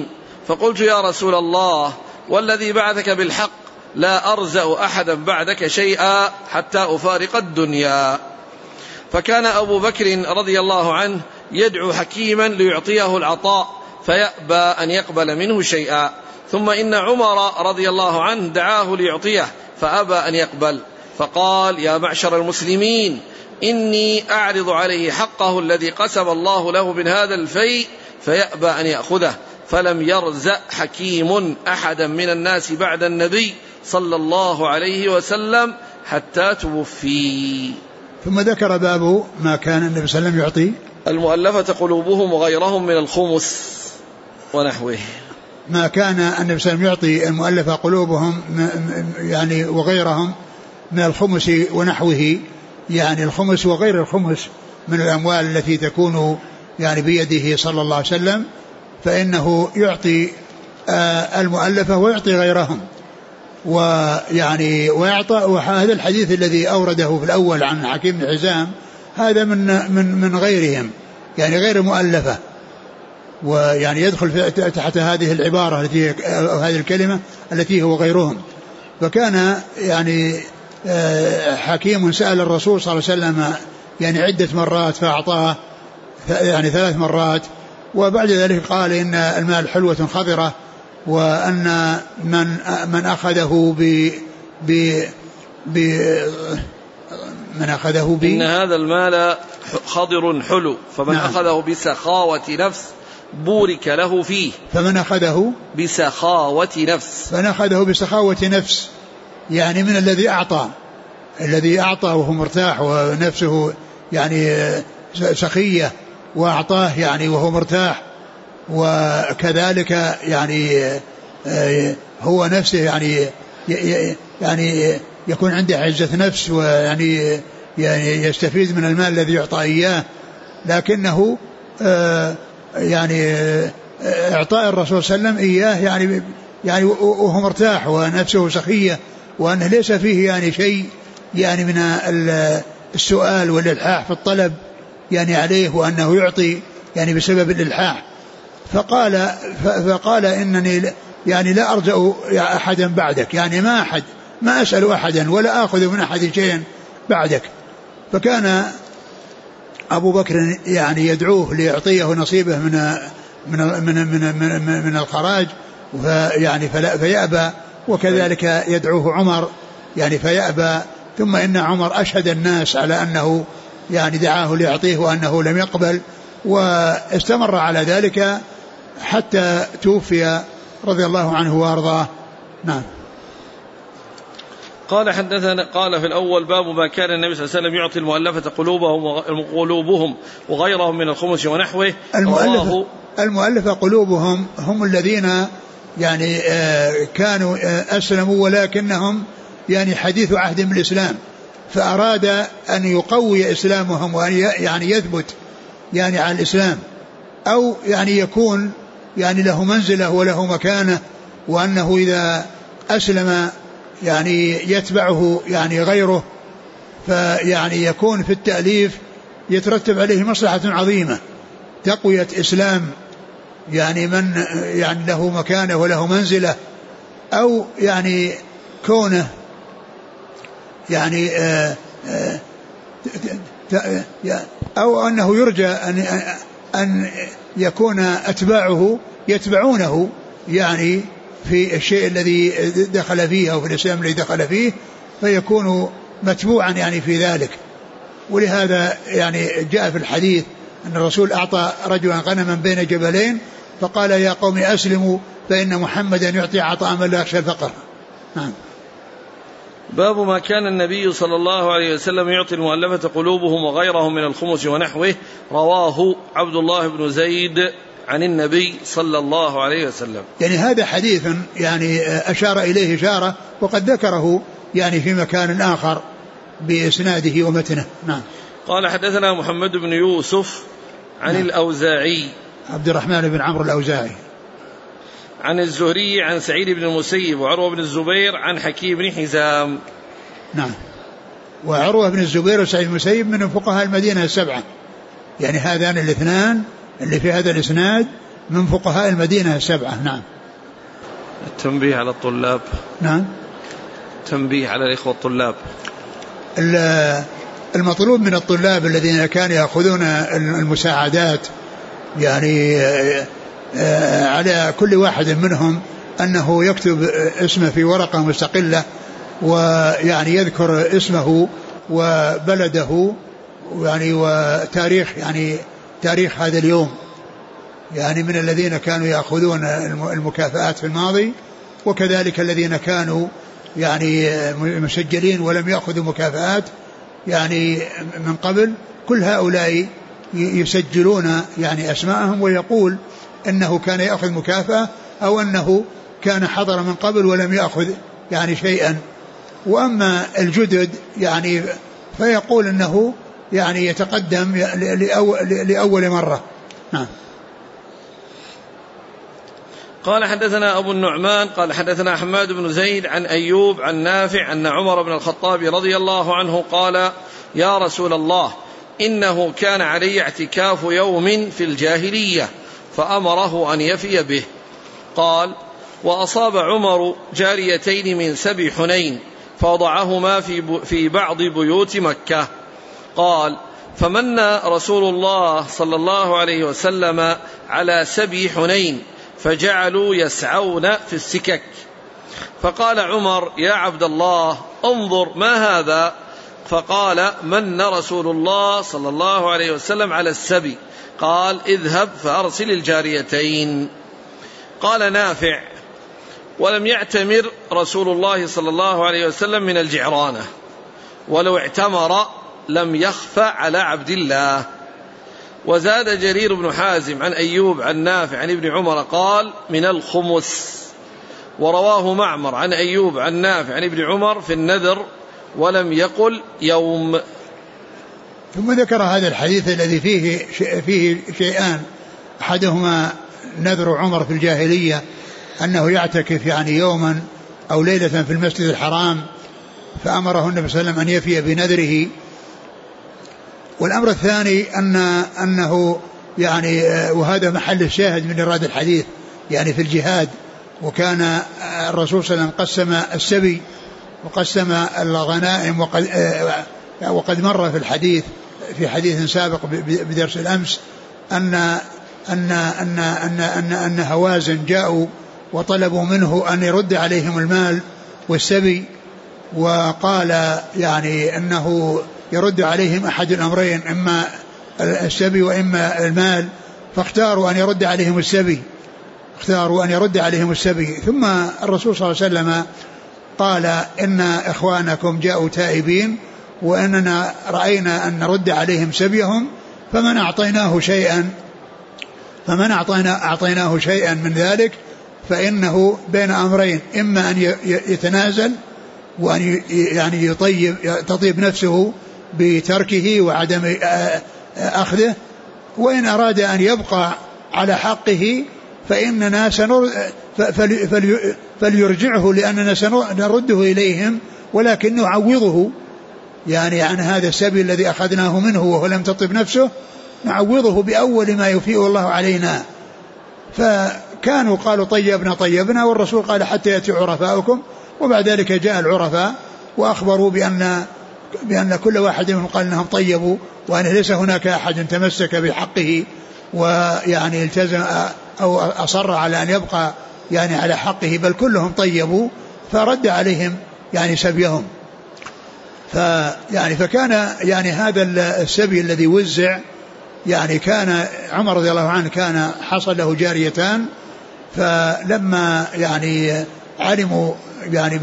فقلت يا رسول الله والذي بعثك بالحق لا أرزأ أحدا بعدك شيئا حتى أفارق الدنيا. فكان أبو بكر رضي الله عنه يدعو حكيما ليعطيه العطاء فيأبى أن يقبل منه شيئا، ثم إن عمر رضي الله عنه دعاه ليعطيه فأبى أن يقبل، فقال يا معشر المسلمين إني أعرض عليه حقه الذي قسم الله له من هذا الفيء فيأبى أن يأخذه، فلم يرزق حكيم أحدا من الناس بعد النبي صلى الله عليه وسلم حتى توفي. ثم ذكر باب ما كان النبي صلى الله عليه وسلم يعطي المؤلفة قلوبهم وغيرهم من الخمس ونحوه. ما كان النبي صلى الله عليه وسلم يعطي المؤلفة قلوبهم يعني وغيرهم من الخمس ونحوه، يعني الخمس وغير الخمس من الأموال التي تكون يعني بيده صلى الله عليه وسلم، فإنه يعطي المؤلفة ويعطي غيرهم. ويعني وهذا الحديث الذي أورده في الأول عن حكيم بن حزام هذا من غيرهم، يعني غير المؤلفة، ويعني يدخل تحت هذه العبارة التي هذه الكلمة التي هو غيرهم. فكان يعني حكيم سأل الرسول صلى الله عليه وسلم يعني عدة مرات فأعطاه يعني 3 مرات، وبعد ذلك قال إن المال حلوة خضرة، وأن من أخذه إن هذا المال خضر حلو، فمن نعم. أخذه بسخاوة نفس بورك له فيه. فمن أخذه بسخاوة نفس، فمن أخذه بسخاوة نفس يعني من الذي أعطى وهو مرتاح ونفسه يعني سخية، وأعطاه يعني وهو مرتاح، وكذلك يعني هو نفسه يعني يكون عنده عزة نفس، ويعني يستفيد من المال الذي يعطى إياه، لكنه يعني إعطاء الرسول صلى الله عليه وسلم إياه يعني وهو مرتاح ونفسه سخية، وأنه ليس فيه يعني شيء يعني من السؤال والإلحاح في الطلب يعني عليه، وأنه يعطي يعني بسبب الإلحاح. فقال إنني يعني لا أرجع أحدا بعدك، يعني ما أسأل أحدا ولا آخذ من أحد شيئا بعدك. فكان أبو بكر يعني يدعوه ليعطيه نصيبه من الخراج فيأبى، وكذلك يدعوه عمر يعني فيأبى. ثم إن عمر أشهد الناس على أنه يعني دعاه ليعطيه وأنه لم يقبل، واستمر على ذلك حتى توفي رضي الله عنه وأرضاه. نعم. قال في الأول باب ما كان النبي صلى الله عليه وسلم يعطي المؤلفة قلوبهم وغيرهم من الخمس ونحوه. المؤلفة قلوبهم هم الذين يعني كانوا أسلموا ولكنهم يعني حديث عهد بالإسلام، فأراد أن يقوي إسلامهم وأن يعني يثبت يعني على الإسلام، أو يعني يكون يعني له منزلة وله مكانة، وأنه إذا أسلم يعني يتبعه يعني غيره، فيعني يكون في التأليف يترتب عليه مصلحة عظيمة، تقوية إسلام يعني من يعني له مكانة وله منزلة، أو يعني كونه يعني أو أنه يرجى أن يكون أتباعه يتبعونه يعني في الشيء الذي دخل فيه أو في الإسلام الذي دخل فيه، فيكون متبوعا يعني في ذلك. ولهذا يعني جاء في الحديث أن الرسول أعطى رجلا غنما بين جبلين فقال يا قوم أسلموا فإن محمدا يعطي عطاء من لا يخشى الفقر. نعم. باب ما كان النبي صلى الله عليه وسلم يعطي المؤلفة قلوبهم وغيرهم من الخمس ونحوه. رواه عبد الله بن زيد عن النبي صلى الله عليه وسلم. يعني هذا حديث يعني أشار إليه إشارة، وقد ذكره يعني في مكان آخر بإسناده ومتنه. نعم. قال حدثنا محمد بن يوسف عن الأوزاعي عبد الرحمن بن عمرو الأوزاعي عن الزهري عن سعيد بن المسيب وعروة بن الزبير عن حكيم بن حزام. نعم. وعروة بن الزبير وسعيد بن المسيب من فقهاء المدينة 7، يعني هذان الاثنان اللي في هذا الإسناد من فقهاء المدينة 7. نعم. التنبيه على الطلاب. نعم. تنبيه على الإخوة الطلاب. المطلوب من الطلاب الذين كانوا يأخذون المساعدات يعني على كل واحد منهم أنه يكتب اسمه في ورقة مستقلة ويعني يذكر اسمه وبلده يعني وتاريخ يعني تاريخ هذا اليوم يعني من الذين كانوا يأخذون المكافآت في الماضي وكذلك الذين كانوا يعني مسجلين ولم يأخذوا مكافآت يعني من قبل. كل هؤلاء يسجلون يعني أسماءهم ويقول إنه كان يأخذ مكافأة أو أنه كان حضر من قبل ولم يأخذ يعني شيئا. وأما الجدد يعني فيقول إنه يعني يتقدم لأول مرة. نعم. قال حدثنا أبو النعمان قال حدثنا حماد بن زيد عن أيوب عن نافع أن عمر بن الخطاب رضي الله عنه قال يا رسول الله إنه كان علي اعتكاف يوم في الجاهلية فأمره أن يفي به. قال وأصاب عمر جاريتين من سبي حنين فوضعهما في بعض بيوت مكة. قال فمن رسول الله صلى الله عليه وسلم على سبي حنين فجعلوا يسعون في السكك. فقال عمر يا عبد الله انظر ما هذا. فقال من رسول الله صلى الله عليه وسلم على السبي. قال اذهب فأرسل الجاريتين. قال نافع ولم يعتمر رسول الله صلى الله عليه وسلم من الجعرانة ولو اعتمر لم يخف على عبد الله. وزاد جرير بن حازم عن أيوب عن نافع عن ابن عمر قال من الخمس. ورواه معمر عن أيوب عن نافع عن ابن عمر في النذر ولم يقل يوم. ثم ذكر هذا الحديث الذي فيه شيئان أحدهما نذر عمر في الجاهلية أنه يعتكف يعني يوما أو ليلة في المسجد الحرام فأمره النبي صلى الله عليه وسلم أن يفي بنذره. والأمر الثاني أنه يعني وهذا محل الشاهد من إرادة الحديث يعني في الجهاد. وكان الرسول صلى الله عليه وسلم قسم السبي وقسم الغنائم وقد مر في الحديث في حديث سابق بدرس الأمس أن هوازن جاءوا وطلبوا منه أن يرد عليهم المال والسبي وقال يعني أنه يرد عليهم أحد الأمرين إما السبي وإما المال فاختاروا أن يرد عليهم السبي. ثم الرسول صلى الله عليه وسلم قال إن إخوانكم جاءوا تائبين وأننا رأينا أن نرد عليهم سبيهم فمن أعطيناه شيئا من ذلك فإنه بين أمرين إما أن يتنازل وأن يعني تطيب نفسه بتركه وعدم أخذه وإن أراد أن يبقى على حقه فإننا فليرجعه لأننا سنرده إليهم ولكن نعوضه يعني عن هذا السبي الذي أخذناه منه وهو لم تطب نفسه نعوضه بأول ما يفيء الله علينا. فكانوا قالوا طيبنا والرسول قال حتى يأتي عرفاؤكم. وبعد ذلك جاء العرفاء وأخبروا بأن كل واحد منهم قال أنهم طيبوا وأن ليس هناك أحد تمسك بحقه ويعني التزم أو أصر على أن يبقى يعني على حقه بل كلهم طيبوا فرد عليهم يعني سبيهم. فكان يعني هذا السبي الذي وزع يعني كان عمر رضي الله عنه كان حصل له جاريتان فلما يعني علموا يعني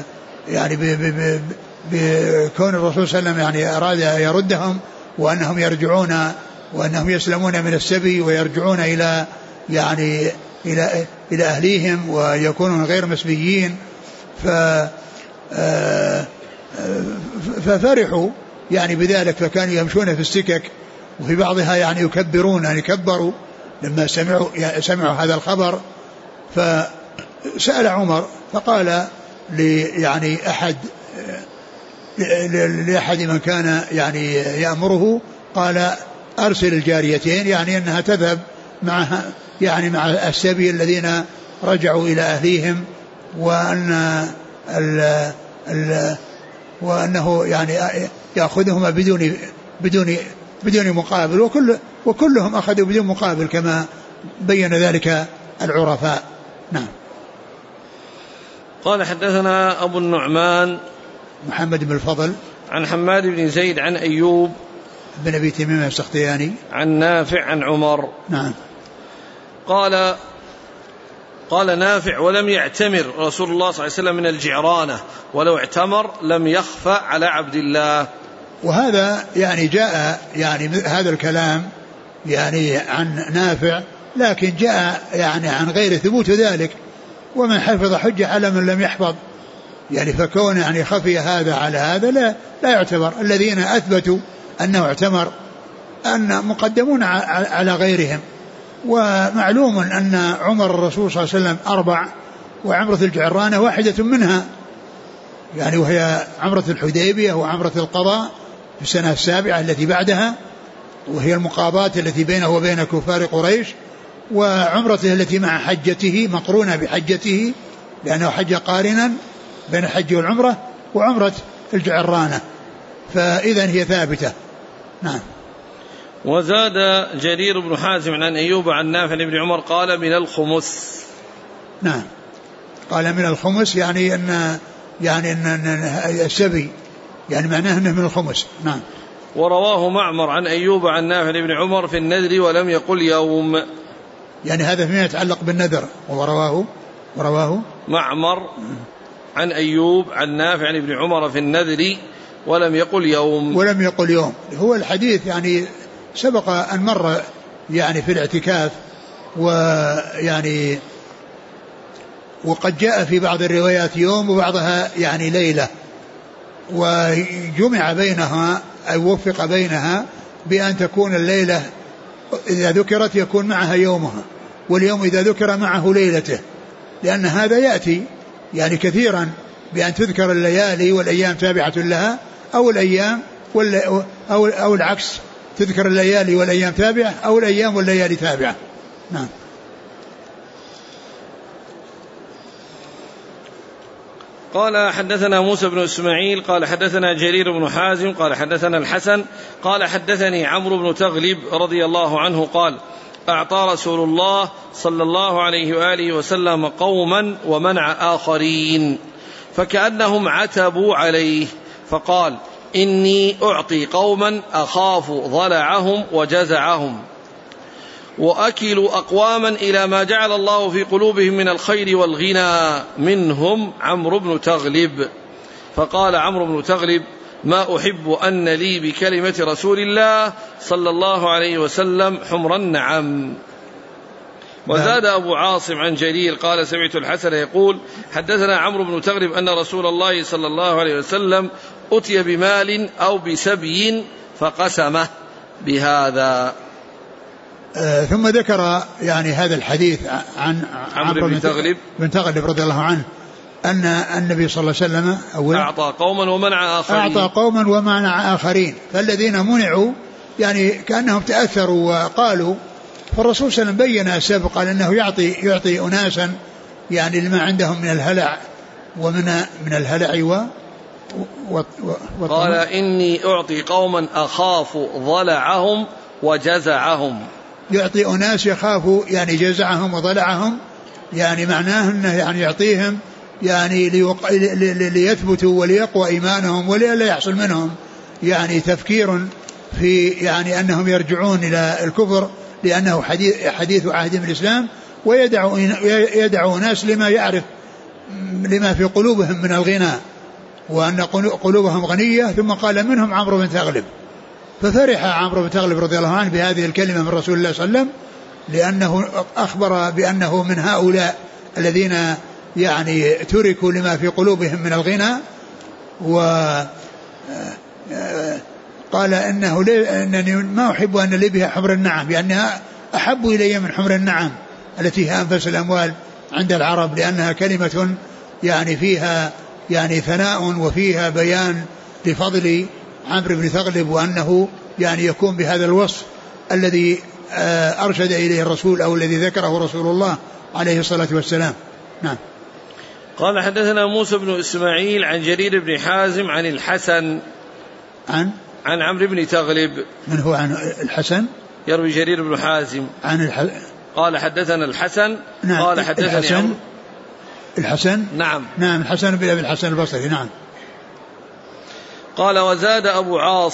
بكون الرسول صلى الله عليه وسلم يعني أراد يردهم وأنهم يرجعون وأنهم يسلمون من السبي ويرجعون إلى يعني إلى أهليهم ويكونون غير مسبيين ففرحوا يعني بذلك فكانوا يمشون في السكك وفي بعضها يعني يكبرون يعني كبروا لما سمعوا هذا الخبر. فسأل عمر فقال يعني لأحد من كان يعني يأمره قال أرسل الجاريتين يعني أنها تذهب معها يعني مع السبي الذين رجعوا إلى أهليهم وأنه يعني يأخذهما بدون مقابل، وكلهم أخذوا بدون مقابل كما بين ذلك العرفاء. نعم. قال حدثنا أبو النعمان محمد بن الفضل عن حماد بن زيد عن أيوب بن أبي تميم السختياني عن نافع عن عمر. نعم. قال نافع: ولم يعتمر رسول الله صلى الله عليه وسلم من الجعرانة، ولو اعتمر لم يخفى على عبد الله. وهذا يعني جاء يعني هذا الكلام يعني عن نافع، لكن جاء يعني عن غير ثبوت ذلك، ومن حفظ حجة على من لم يحفظ، يعني فكون يعني خفي هذا على هذا لا يعتبر. الذين أثبتوا أنه اعتمر أن مقدمون على غيرهم، ومعلوم أن عمر الرسول صلى الله عليه وسلم 4 وعمرة الجعرانة واحدة منها، يعني وهي عمرة الحديبية وعمرة القضاء في السنة 7 التي بعدها، وهي المقاضاة التي بينه وبين كفار قريش، وعمرته التي مع حجته مقرونة بحجته لأنه حج قارنا بين الحج والعمرة، وعمرة الجعرانة، فإذا هي ثابتة. نعم. وزاد جرير بن حازم عن أيوب عن نافع بن عمر قال: من الخمس. نعم، قال من الخمس، يعني أن السبي، يعني معناه أنه من الخمس. نعم. ورواه معمر عن أيوب عن نافع بن عمر في النذر ولم يقل يوم، يعني هذا فيما يتعلق بالنذر. ورواه معمر عن أيوب عن نافع بن عمر في النذر ولم يقل يوم. هو الحديث يعني سبق أن مر يعني في الاعتكاف، ويعني وقد جاء في بعض الروايات يوم وبعضها يعني ليلة، وجمع بينها أو وفق بينها بأن تكون الليلة إذا ذكرت يكون معها يومها، واليوم إذا ذكر معه ليلته، لأن هذا يأتي يعني كثيرا بأن تذكر الليالي والأيام تابعة لها، أو الأيام أو العكس، تذكر الليالي والأيام تابعة، أو الأيام والليالي تابعة. نعم. قال حدثنا موسى بن إسماعيل قال حدثنا جرير بن حازم قال حدثنا الحسن قال حدثني عمرو بن تغلب رضي الله عنه قال: أعطى رسول الله صلى الله عليه وآله وسلم قوما ومنع آخرين، فكأنهم عتبوا عليه، فقال: إني أعطي قوما أخاف ضلعهم وجزعهم، وأكل أقواما إلى ما جعل الله في قلوبهم من الخير والغنى، منهم عمرو بن تغلب. فقال عمرو بن تغلب: ما أحب أن لي بكلمة رسول الله صلى الله عليه وسلم حمر النعم. وزاد أبو عاصم عن جرير قال: سمعت الحسن يقول: حدثنا عمرو بن تغلب أن رسول الله صلى الله عليه وسلم أتي بمال أو بسبي فقسمه بهذا. ثم ذكر يعني هذا الحديث عن عمرو بن تغلب رضي الله عنه أن النبي صلى الله عليه وسلم أعطى قوما ومنع آخرين. فالذين منعوا يعني كأنهم تأثروا وقالوا، فالرسول صلى الله عليه وسلم بين السبب، قال أنه يعطي أناسا يعني لما عندهم من الهلع ومن الهلع قال: إني أعطي قوما أخاف ضلعهم وجزعهم. يعطي أناس يخافوا يعني جزعهم وضلعهم، يعني معناه أنه يعني يعطيهم يعني ليثبتوا وليقوى إيمانهم ولئلا يحصل منهم يعني تفكير في يعني أنهم يرجعون إلى الكفر، لأنه حديث عهد بالإسلام، ويدعو ناس لما يعرف لما في قلوبهم من الغنى، وأن قلوبهم غنية. ثم قال: منهم عمرو بن تغلب. ففرح عمرو بن تغلب رضي الله عنه بهذه الكلمة من رسول الله صلى الله عليه وسلم، لأنه أخبر بأنه من هؤلاء الذين يعني تركوا لما في قلوبهم من الغنى. وقال إنني ما أحب أن لي بها حمر النعم، لأنها أحب إلي من حمر النعم التي هي أنفس الأموال عند العرب، لأنها كلمة يعني فيها يعني ثناء وفيها بيان لفضل عمرو بن تغلب، وأنه يعني يكون بهذا الوصف الذي أرشد إليه الرسول أو الذي ذكره رسول الله عليه الصلاة والسلام. نعم. قال حدثنا موسى بن إسماعيل عن جرير بن حازم عن الحسن عن عمرو بن تغلب. من هو عن الحسن؟ يروي جرير بن حازم عن قال حدثنا الحسن. نعم. قال حدثني الحسن. نعم. الحسن بن أبي الحسن البصري. نعم. قال وزاد أبو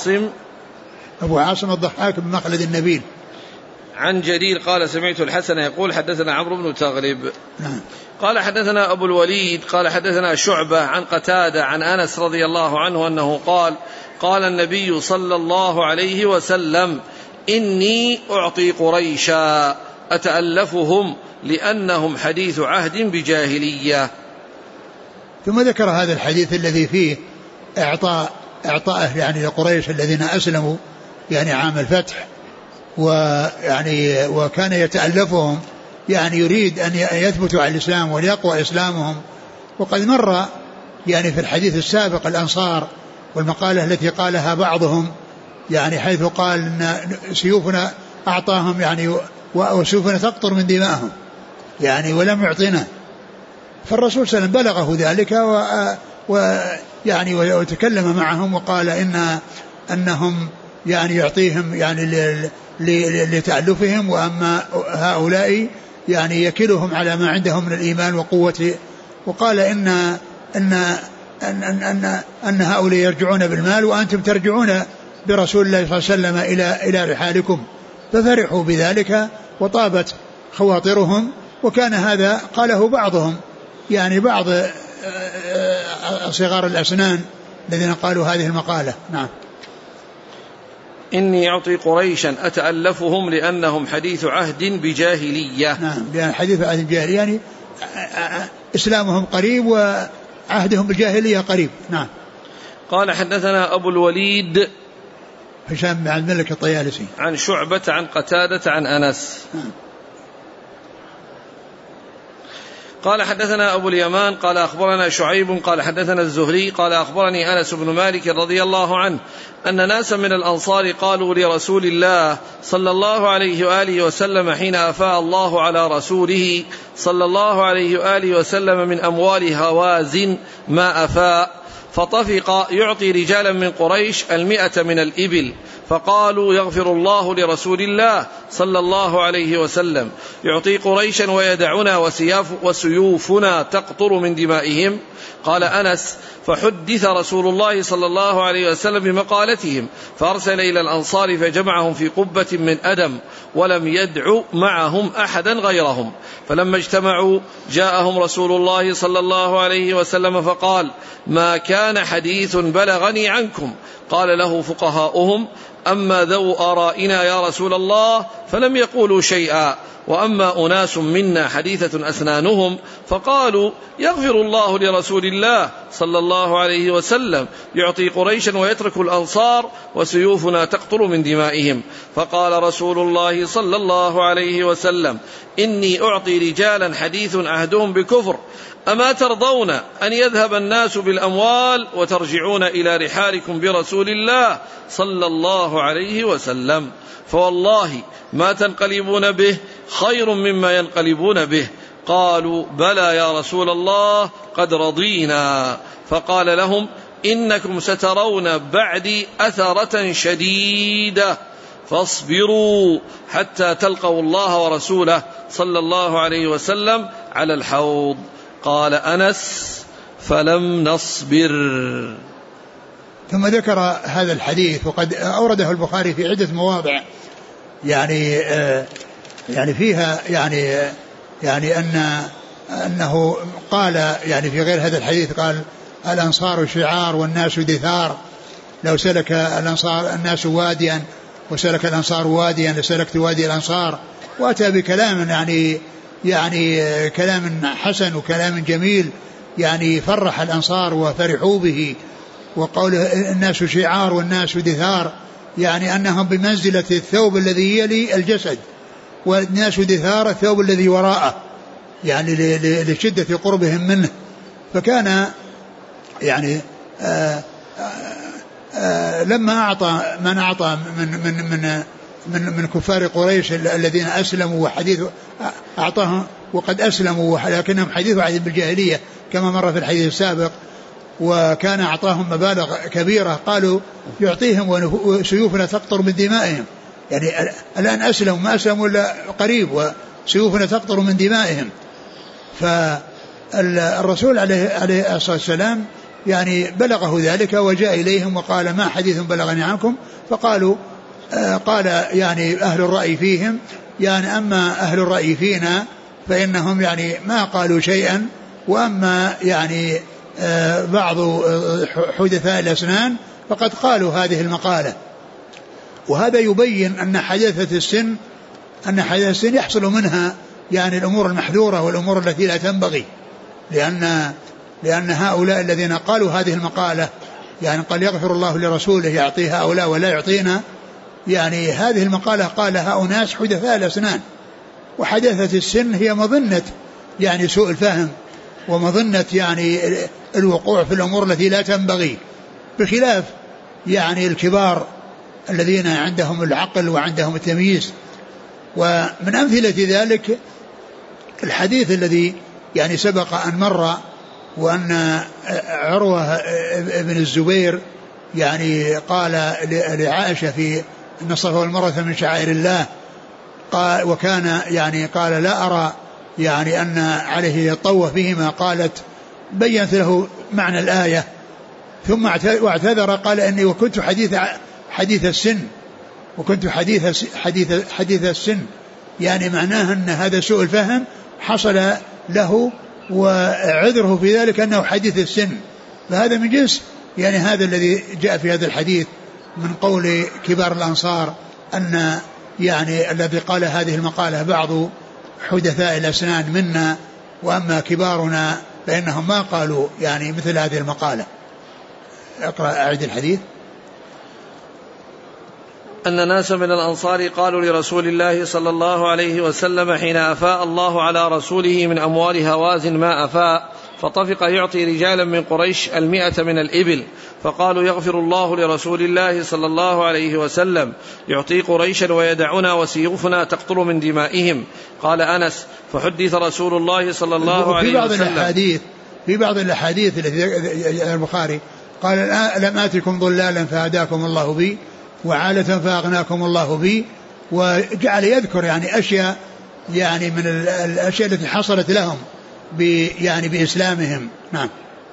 عاصم الضحاك بن مخلد النبيل عن جرير قال سمعت الحسن يقول حدثنا عمرو بن تغلب. نعم. قال حدثنا أبو الوليد قال حدثنا شعبة عن قتادة عن أنس رضي الله عنه أنه قال النبي صلى الله عليه وسلم إني أعطي قريشا أتألفهم لأنهم حديث عهد بجاهلية. ثم ذكر هذا الحديث الذي فيه إعطاءه يعني لقريش الذين أسلموا يعني عام الفتح، ويعني وكان يتألفهم يعني يريد أن يثبتوا على الإسلام وليقوى إسلامهم. وقد مر يعني في الحديث السابق الأنصار والمقالة التي قالها بعضهم يعني حيث قال إن سيوفنا أعطاهم يعني وسيوفنا تقطر من دمائهم يعني ولم يعطينا. فالرسول صلى الله عليه وسلم بلغه ذلك ويعني وتكلم معهم وقال أنهم يعني يعطيهم يعني لتألفهم، وأما هؤلاء يعني يكلهم على ما عندهم من الإيمان وقوة. وقال أن هؤلاء يرجعون بالمال وأنتم ترجعون برسول الله صلى الله عليه وسلم إلى رحالكم. ففرحوا بذلك وطابت خواطرهم. وكان هذا قاله بعضهم يعني بعض صغار الأسنان الذين قالوا هذه المقالة. نعم. إني أعطي قريشا أتألفهم لأنهم حديث عهد بجاهلية. نعم، يعني حديث عهد بجاهلية يعني إسلامهم قريب وعهدهم بالجاهلية قريب. نعم. قال حدثنا أبو الوليد هشام بن عبد الملك الطيالسي عن شعبة عن قتادة عن أنس. نعم. قال حدثنا أبو اليمان قال أخبرنا شعيب قال حدثنا الزهري قال أخبرني أنس بن مالك رضي الله عنه أن ناسا من الأنصار قالوا لرسول الله صلى الله عليه وآله وسلم حين أفاء الله على رسوله صلى الله عليه وآله وسلم من أموال هوازن ما أفاء، فطفق يعطي رجالا من قريش 100 من الإبل، فقالوا يغفر الله لرسول الله صلى الله عليه وسلم يعطي قريشا ويدعنا وسيوفنا تقطر من دمائهم. قال أنس فحدث رسول الله صلى الله عليه وسلم بمقالتهم، فأرسل إلى الأنصار فجمعهم في قبة من أدم ولم يدع معهم أحدا غيرهم. فلما اجتمعوا جاءهم رسول الله صلى الله عليه وسلم فقال ما كان حديث بلغني عنكم. قال له فقهاؤهم أما ذو آرائنا يا رسول الله فلم يقولوا شيئا، وأما أناس منا حديثة أسنانهم فقالوا يغفر الله لرسول الله صلى الله عليه وسلم يعطي قريشا ويترك الأنصار وسيوفنا تقطر من دمائهم. فقال رسول الله صلى الله عليه وسلم إني أعطي رجالا حديث عهدهم بكفر، أما ترضون أن يذهب الناس بالأموال وترجعون إلى رحالكم برسول الله صلى الله عليه وسلم، فوالله ما تنقلبون به خير مما ينقلبون به. قالوا بلى يا رسول الله قد رضينا. فقال لهم إنكم سترون بعدي أثرة شديدة فاصبروا حتى تلقوا الله ورسوله صلى الله عليه وسلم على الحوض. قال أنس فلم نصبر. ثم ذكر هذا الحديث وقد أورده البخاري في عدة مواضع يعني فيها يعني أنه قال يعني في غير هذا الحديث قال الأنصار شعار والناس دثار، لو سلك الناس واديا وسلك الأنصار واديا لسلكت وادي الأنصار. وأتى بكلام يعني كلام حسن وكلام جميل يعني فرح الأنصار وفرحوا به. وقوله الناس شعار والناس دثار يعني أنهم بمنزلة الثوب الذي يلي الجسد، والناس دثار الثوب الذي وراءه يعني لشدة قربهم منه. فكان يعني لما أعطى من أعطى من كفار قريش الذين أسلموا وحديث أعطاهم وقد أسلموا ولكنهم حديث عهد بالجاهلية كما مر في الحديث السابق، وكان أعطاهم مبالغ كبيرة، قالوا يعطيهم وسيوفنا تقطر من دمائهم، يعني الآن أسلموا ما أسلموا إلا قريب وسيوفنا تقطر من دمائهم. فالرسول عليه الصلاة والسلام يعني بلغه ذلك وجاء إليهم وقال ما حديث بلغني عنكم؟ فقالوا قال يعني أهل الرأي فيهم يعني أما أهل الرأي فينا فإنهم يعني ما قالوا شيئا، وأما يعني بعض حدثاء الأسنان فقد قالوا هذه المقالة. وهذا يبين أن حدثة السن يحصل منها يعني الأمور المحذورة والأمور التي لا تنبغي، لأن هؤلاء الذين قالوا هذه المقالة يعني قال يغفر الله لرسوله يعطي هؤلاء ولا يعطينا، يعني هذه المقالة قالها أناس حدثاء الأسنان، وحدثة السن هي مظنة يعني سوء الفهم ومظنة يعني الوقوع في الأمور التي لا تنبغي، بخلاف يعني الكبار الذين عندهم العقل وعندهم التمييز. ومن أمثلة ذلك الحديث الذي يعني سبق أن مر، وأن عروة بن الزبير يعني قال لعائشة في أن الصفا والمروة من شعائر الله، قال وكان يعني قال لا أرى يعني أن عليه يطوف بهما، قالت بينت له معنى الآية ثم واعتذر قال إني وكنت حديث السن وكنت حديث السن، يعني معناه أن هذا سوء الفهم حصل له وعذره في ذلك أنه حديث السن. فهذا من جنس يعني هذا الذي جاء في هذا الحديث من قول كبار الأنصار أن يعني الذي قال هذه المقالة بعض حدثاء الأسنان منا، وأما كبارنا فإنهم ما قالوا يعني مثل هذه المقالة. اقرأ أعد الحديث. أن ناس من الأنصار قالوا لرسول الله صلى الله عليه وسلم حين أفاء الله على رسوله من أموال هوازن ما أفاء، فطفق يعطي رجالا من قريش 100 من الإبل، فقالوا يغفر الله لرسول الله صلى الله عليه وسلم يعطي قريشا ويدعنا وسيوفنا تقطر من دمائهم. قال أنس فحدث رسول الله صلى الله عليه وسلم في بعض الأحاديث التي البخاري قال لم آتكم ضلالا فهداكم الله بي وعالة فأغناكم الله بي، وجعل يذكر يعني أشياء يعني من الأشياء التي حصلت لهم يعني بإسلامهم. نعم.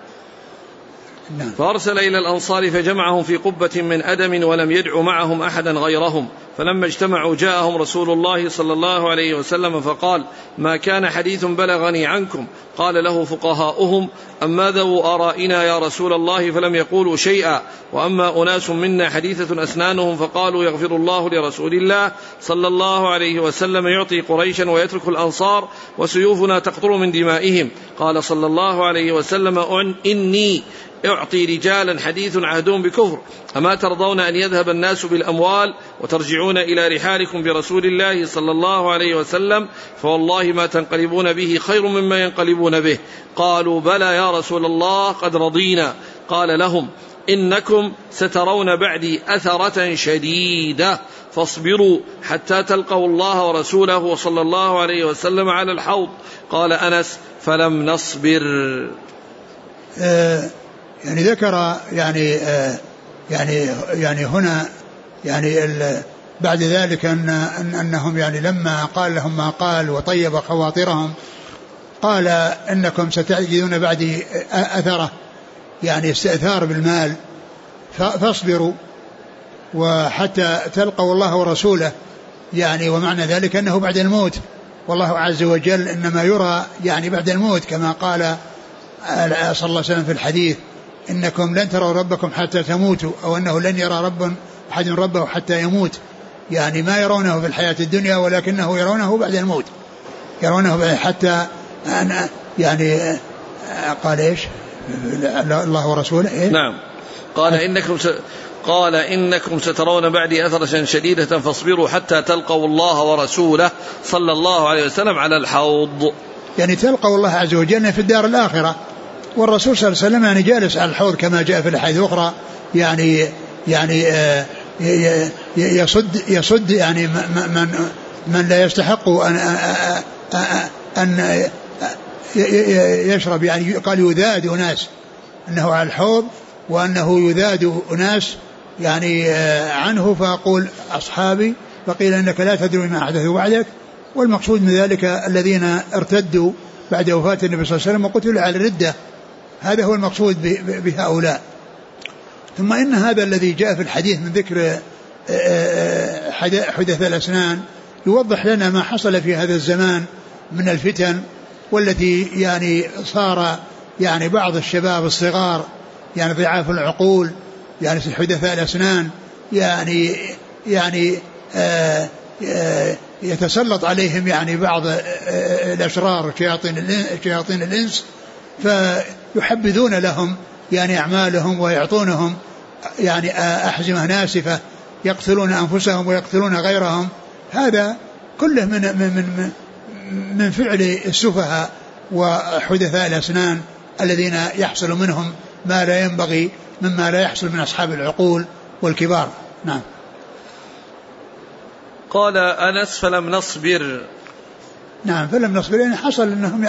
فأرسل إلى الأنصار فجمعهم في قبة من أدم ولم يدع معهم أحدا غيرهم، فلما اجتمعوا جاءهم رسول الله صلى الله عليه وسلم فقال ما كان حديث بلغني عنكم؟ قال له فقهاؤهم أما ذو آرائنا يا رسول الله فلم يقولوا شيئا، وأما أناس منا حديثة أسنانهم فقالوا يغفر الله لرسول الله صلى الله عليه وسلم يعطي قريشا ويترك الأنصار وسيوفنا تقطر من دمائهم. قال صلى الله عليه وسلم إني اعطي رجالا حديث عهدهم بكفر، أما ترضون أن يذهب الناس بالأموال وترجعون إلى رحالكم برسول الله صلى الله عليه وسلم، فوالله ما تنقلبون به خير مما ينقلبون به. قالوا بلى يا رسول الله قد رضينا. قال لهم إنكم سترون بعدي أثرة شديدة فاصبروا حتى تلقوا الله ورسوله صلى الله عليه وسلم على الحوض. قال أنس فلم نصبر. يعني ذكر يعني هنا يعني بعد ذلك أنهم يعني لما قال لهم ما قال وطيب خواطرهم قال إنكم ستجدون بعدي أثرة يعني استئثار بالمال فاصبروا وحتى تلقوا الله ورسوله، يعني ومعنى ذلك أنه بعد الموت، والله عز وجل إنما يرى يعني بعد الموت كما قال صلى الله عليه وسلم في الحديث إنكم لن تروا ربكم حتى تموتوا، أو أنه لن يرى أحد ربه حتى يموت، يعني ما يرونه في الحياة الدنيا ولكنه يرونه بعد الموت، يرونه حتى يعني قال إيش الله ورسوله إيه؟ نعم قال إنكم سترون بعدي أثرة شديدة فاصبروا حتى تلقوا الله ورسوله صلى الله عليه وسلم على الحوض، يعني تلقوا الله عز وجل في الدار الآخرة، والرسول صلى الله عليه وسلم يعني جالس على الحوض كما جاء في الحديث الأخرى، يعني يصد يعني من لا يستحق أن يشرب، يعني قال يذاد أناس، أنه على الحوض وأنه يذاد أناس يعني عنه، فأقول أصحابي، فقيل إنك لا تدري ما أحدثوا بعدك. والمقصود من ذلك الذين ارتدوا بعد وفاة النبي صلى الله عليه وسلم وقتلوا على الردة، هذا هو المقصود بهؤلاء. ثم إن هذا الذي جاء في الحديث من ذكر حدث الأسنان يوضح لنا ما حصل في هذا الزمان من الفتن، والتي يعني صار يعني بعض الشباب الصغار يعني ضعاف العقول يعني حدثاء الأسنان يعني يتسلط عليهم يعني بعض الأشرار شياطين الإنس، فيحبذون لهم يعني أعمالهم ويعطونهم يعني أحزمة ناسفة، يقتلون أنفسهم ويقتلون غيرهم. هذا كله من فعل السفهاء وحدثاء الأسنان الذين يحصل منهم ما لا ينبغي مما لا يحصل من أصحاب العقول والكبار. نعم. قال أنس فلم نصبر. نعم فلم نصبر، يعني حصل أنهم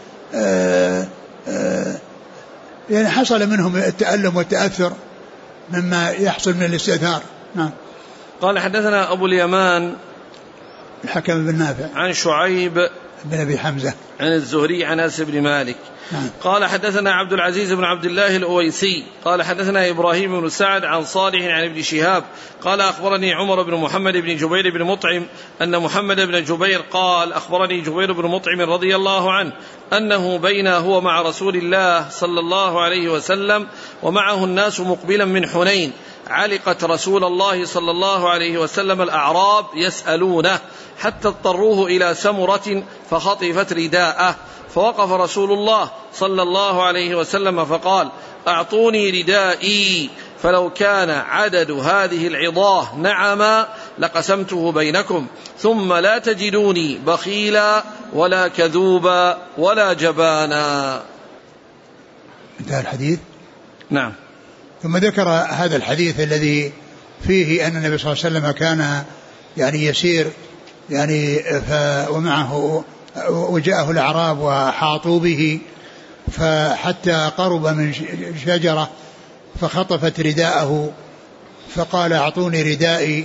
يعني حصل منهم التألم والتأثر مما يحصل من الاستئثار. نعم. قال حدثنا أبو اليمان الحكم بن نافع عن شعيب بن أبي حمزة عن الزهري عن أنس بن مالك. نعم. قال حدثنا عبد العزيز بن عبد الله الأويسي قال حدثنا إبراهيم بن سعد عن صالح عن ابن شهاب قال أخبرني عمر بن محمد بن جبير بن مطعم أن محمد بن جبير قال أخبرني جبير بن مطعم رضي الله عنه أنه بين هو مع رسول الله صلى الله عليه وسلم ومعه الناس مقبلا من حنين علقت رسول الله صلى الله عليه وسلم الأعراب يسألونه حتى اضطروه إلى سمرة فخطفت رداءه، فوقف رسول الله صلى الله عليه وسلم فقال أعطوني ردائي، فلو كان عدد هذه العظاه نعما لقسمته بينكم، ثم لا تجدوني بخيلا ولا كذوبا ولا جبانا. انتهى الحديث. نعم. ثم ذكر هذا الحديث الذي فيه أن النبي صلى الله عليه وسلم كان يعني يسير يعني ومعه وجاءه الأعراب وحاطوا به، فحتى قرب من شجرة فخطفت رداءه فقال أعطوني ردائي،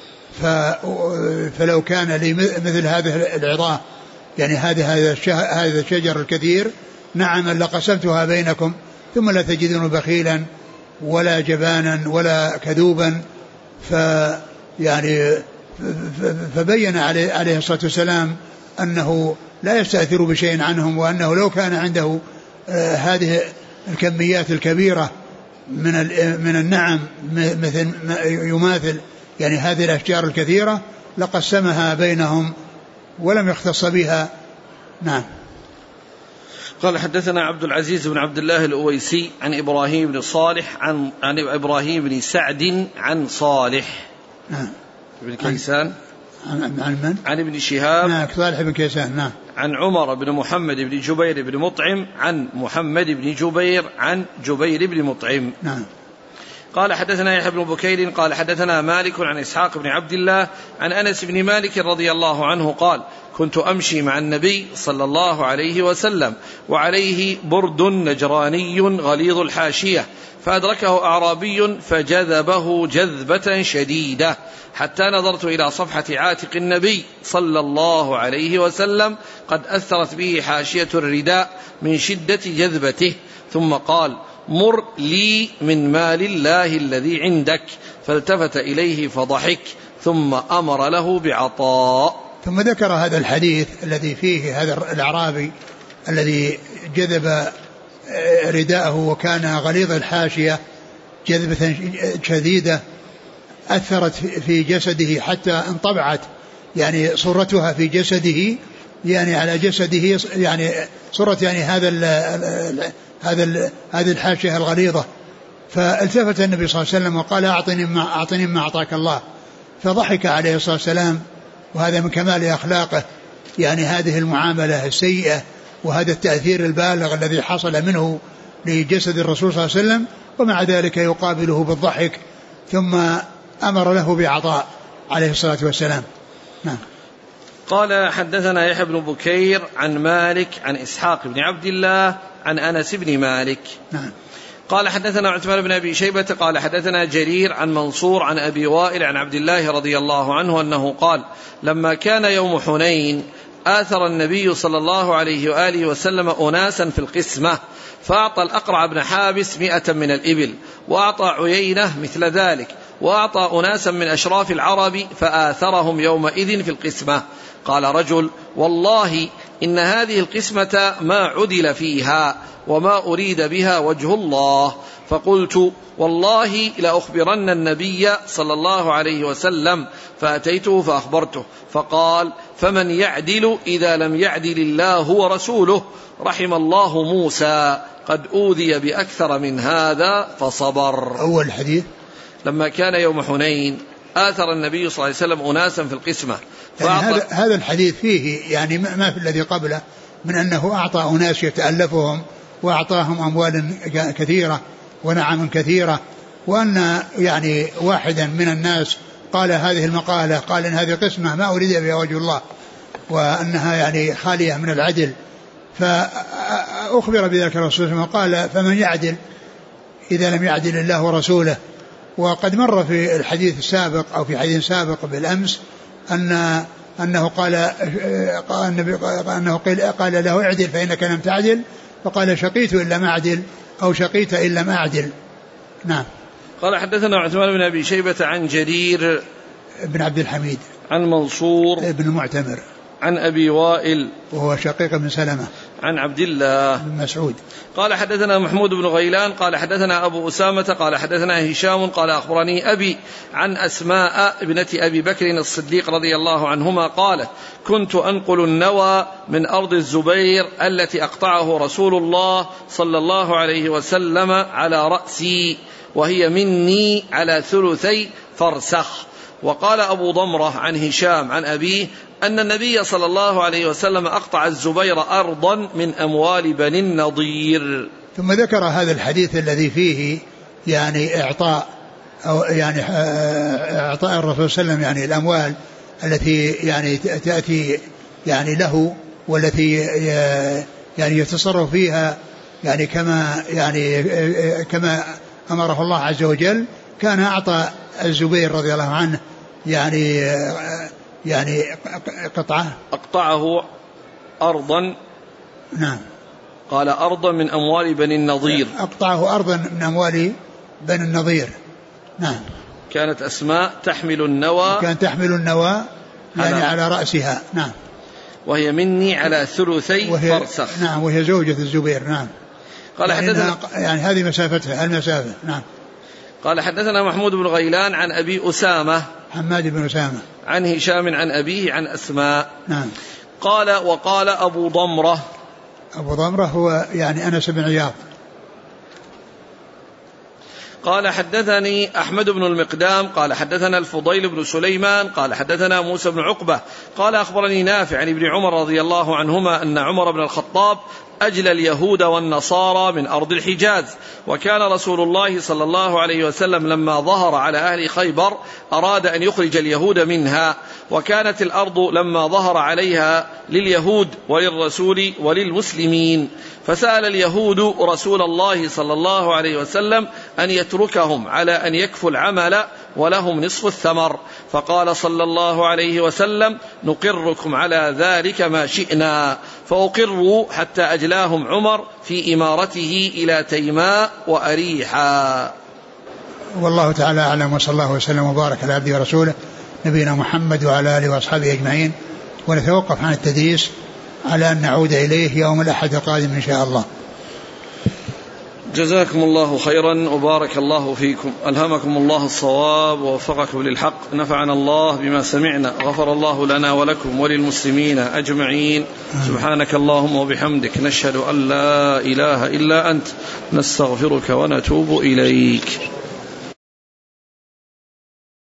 فلو كان لي مثل هذه العظاه يعني هذا الشجر الكثير نعم لقسمتها بينكم، ثم لا تجدون بخيلا ولا جبانا ولا كذوبا. يعني فبين عليه الصلاة والسلام أنه لا يستأثر بشيء عنهم، وأنه لو كان عنده هذه الكميات الكبيرة من النعم مثل يماثل يعني هذه الأشجار الكثيرة لقسمها بينهم ولم يختص بها. نعم. قال حدثنا عبد العزيز بن عبد الله الأويسي عن إبراهيم بن صالح عن إبراهيم بن سعد عن صالح. نعم. بن كيسان عن من؟ عن ابن شهاب. نعم صالح بن كيسان. نعم. عن عمر بن محمد بن جبير بن مطعم عن محمد بن جبير عن جبير بن مطعم. نعم. قال حدثنا يحيى بن بكير قال حدثنا مالك عن إسحاق بن عبد الله عن أنس بن مالك رضي الله عنه قال كنت أمشي مع النبي صلى الله عليه وسلم وعليه برد نجراني غليظ الحاشية، فأدركه أعرابي فجذبه جذبة شديدة حتى نظرت إلى صفحة عاتق النبي صلى الله عليه وسلم قد أثرت به حاشية الرداء من شدة جذبته، ثم قال مر لي من مال الله الذي عندك، فالتفت إليه فضحك ثم أمر له بعطاء. ثم ذكر هذا الحديث الذي فيه هذا الأعرابي الذي جذب رداءه وكان غليظ الحاشية جذبة شديدة أثرت في جسده حتى انطبعت يعني صورتها في جسده يعني على جسده يعني صورة يعني هذه الحاشية الغليظة. فالتفت النبي صلى الله عليه وسلم وقال أعطني ما أعطاك الله، فضحك عليه الصلاة والسلام، وهذا من كمال أخلاقه يعني هذه المعاملة السيئة وهذا التأثير البالغ الذي حصل منه لجسد الرسول صلى الله عليه وسلم، ومع ذلك يقابله بالضحك ثم أمر له بعطاء عليه الصلاة والسلام. نعم. قال حدثنا يحيى بن بكير عن مالك عن إسحاق بن عبد الله عن أنس بن مالك. نعم. قال حدثنا عثمان بن أبي شيبة قال حدثنا جرير عن منصور عن أبي وائل عن عبد الله رضي الله عنه أنه قال لما كان يوم حنين آثر النبي صلى الله عليه وآله وسلم أناسا في القسمة، فأعطى الأقرع بن حابس 100 من الإبل، وأعطى عيينة مثل ذلك، وأعطى أناسا من أشراف العرب فآثرهم يومئذ في القسمة. قال رجل والله إن هذه القسمة ما عدل فيها وما أريد بها وجه الله. فقلت والله لأخبرن النبي صلى الله عليه وسلم، فأتيته فأخبرته، فقال فمن يعدل إذا لم يعدل الله ورسوله؟ رحم الله موسى قد أوذي بأكثر من هذا فصبر. أول الحديث لما كان يوم حنين آثر النبي صلى الله عليه وسلم أناسا في القسمة، يعني هذا الحديث فيه يعني ما في الذي قبله من أنه أعطى أناس يتألفهم وأعطاهم أموال كثيرة ونعم كثيرة، وأن يعني واحدا من الناس قال هذه المقالة، قال إن هذه قسمة ما أريد بها وجه الله وأنها يعني خالية من العدل، فأخبر بذلك الرسول صلى الله عليه وسلم قال فمن يعدل إذا لم يعدل الله ورسوله. وقد مر في الحديث السابق أو في حديث سابق بالأمس أنه قال له اعدل فإنك لم تعدل، فقال شقيت إن لم أعدل أو شقيت إن لم أعدل. نعم. قال حدثنا عثمان بن أبي شيبة عن جرير بن عبد الحميد عن منصور بن المعتمر عن أبي وائل وهو شقيق بن سلمة عن عبد الله بن مسعود. قال حدثنا محمود بن غيلان قال حدثنا أبو أسامة قال حدثنا هشام قال أخبرني أبي عن أسماء ابنة أبي بكر الصديق رضي الله عنهما قالت كنت أنقل النوى من أرض الزبير التي أقطعه رسول الله صلى الله عليه وسلم على رأسي، وهي مني على 3 فرسخ. وقال أبو ضمرة عن هشام عن أبيه أن النبي صلى الله عليه وسلم أقطع الزبير أرضا من أموال بني النضير. ثم ذكر هذا الحديث الذي فيه يعني إعطاء الرسول صلى الله عليه وسلم يعني الأموال التي يعني تأتي يعني له والتي يعني يتصرف فيها يعني كما أمره الله عز وجل. كان أعطى الزبير رضي الله عنه يعني أقطعه أرضا. نعم. قال أرضا من أموال بني النضير. أقطعه أرضا من أموال بني النضير. نعم. كانت أسماء تحمل النوى. كانت تحمل النوى يعني على رأسها. نعم. وهي مني على 3 فرسخ. نعم. وهي زوجة الزبير. نعم. قال حدثنا يعني هذه مسافتها المسافة. نعم. قال حدثنا محمود بن غيلان عن أبي أسامة حماد بن أسامة عن هشام عن أبيه عن أسماء. نعم. قال وقال أبو ضمرة. أبو ضمرة هو يعني أنس بن عياض. قال حدثني أحمد بن المقدام قال حدثنا الفضيل بن سليمان قال حدثنا موسى بن عقبة قال أخبرني نافع عن ابن عمر رضي الله عنهما أن عمر بن الخطاب أجلى اليهود والنصارى من أرض الحجاز، وكان رسول الله صلى الله عليه وسلم لما ظهر على أهل خيبر أراد أن يخرج اليهود منها، وكانت الأرض لما ظهر عليها لليهود وللرسول وللمسلمين، فسأل اليهود رسول الله صلى الله عليه وسلم أن يتركهم على أن يكفوا العمل ولهم نصف الثمر، فقال صلى الله عليه وسلم نقركم على ذلك ما شئنا، فأقروا حتى أجلاهم عمر في إمارته إلى تيماء وأريحا. والله تعالى أعلم، وصلى الله وسلم وبارك على عبده ورسوله نبينا محمد وعلى آله وأصحابه أجمعين، ونتوقف عن التدريس على أن نعود إليه يوم الأحد القادم إن شاء الله. جزاكم الله خيرا وبارك الله فيكم، ألهمكم الله الصواب ووفقكم للحق، نفعنا الله بما سمعنا، غفر الله لنا ولكم وللمسلمين أجمعين. سبحانك اللهم وبحمدك، نشهد أن لا إله إلا أنت، نستغفرك ونتوب إليك.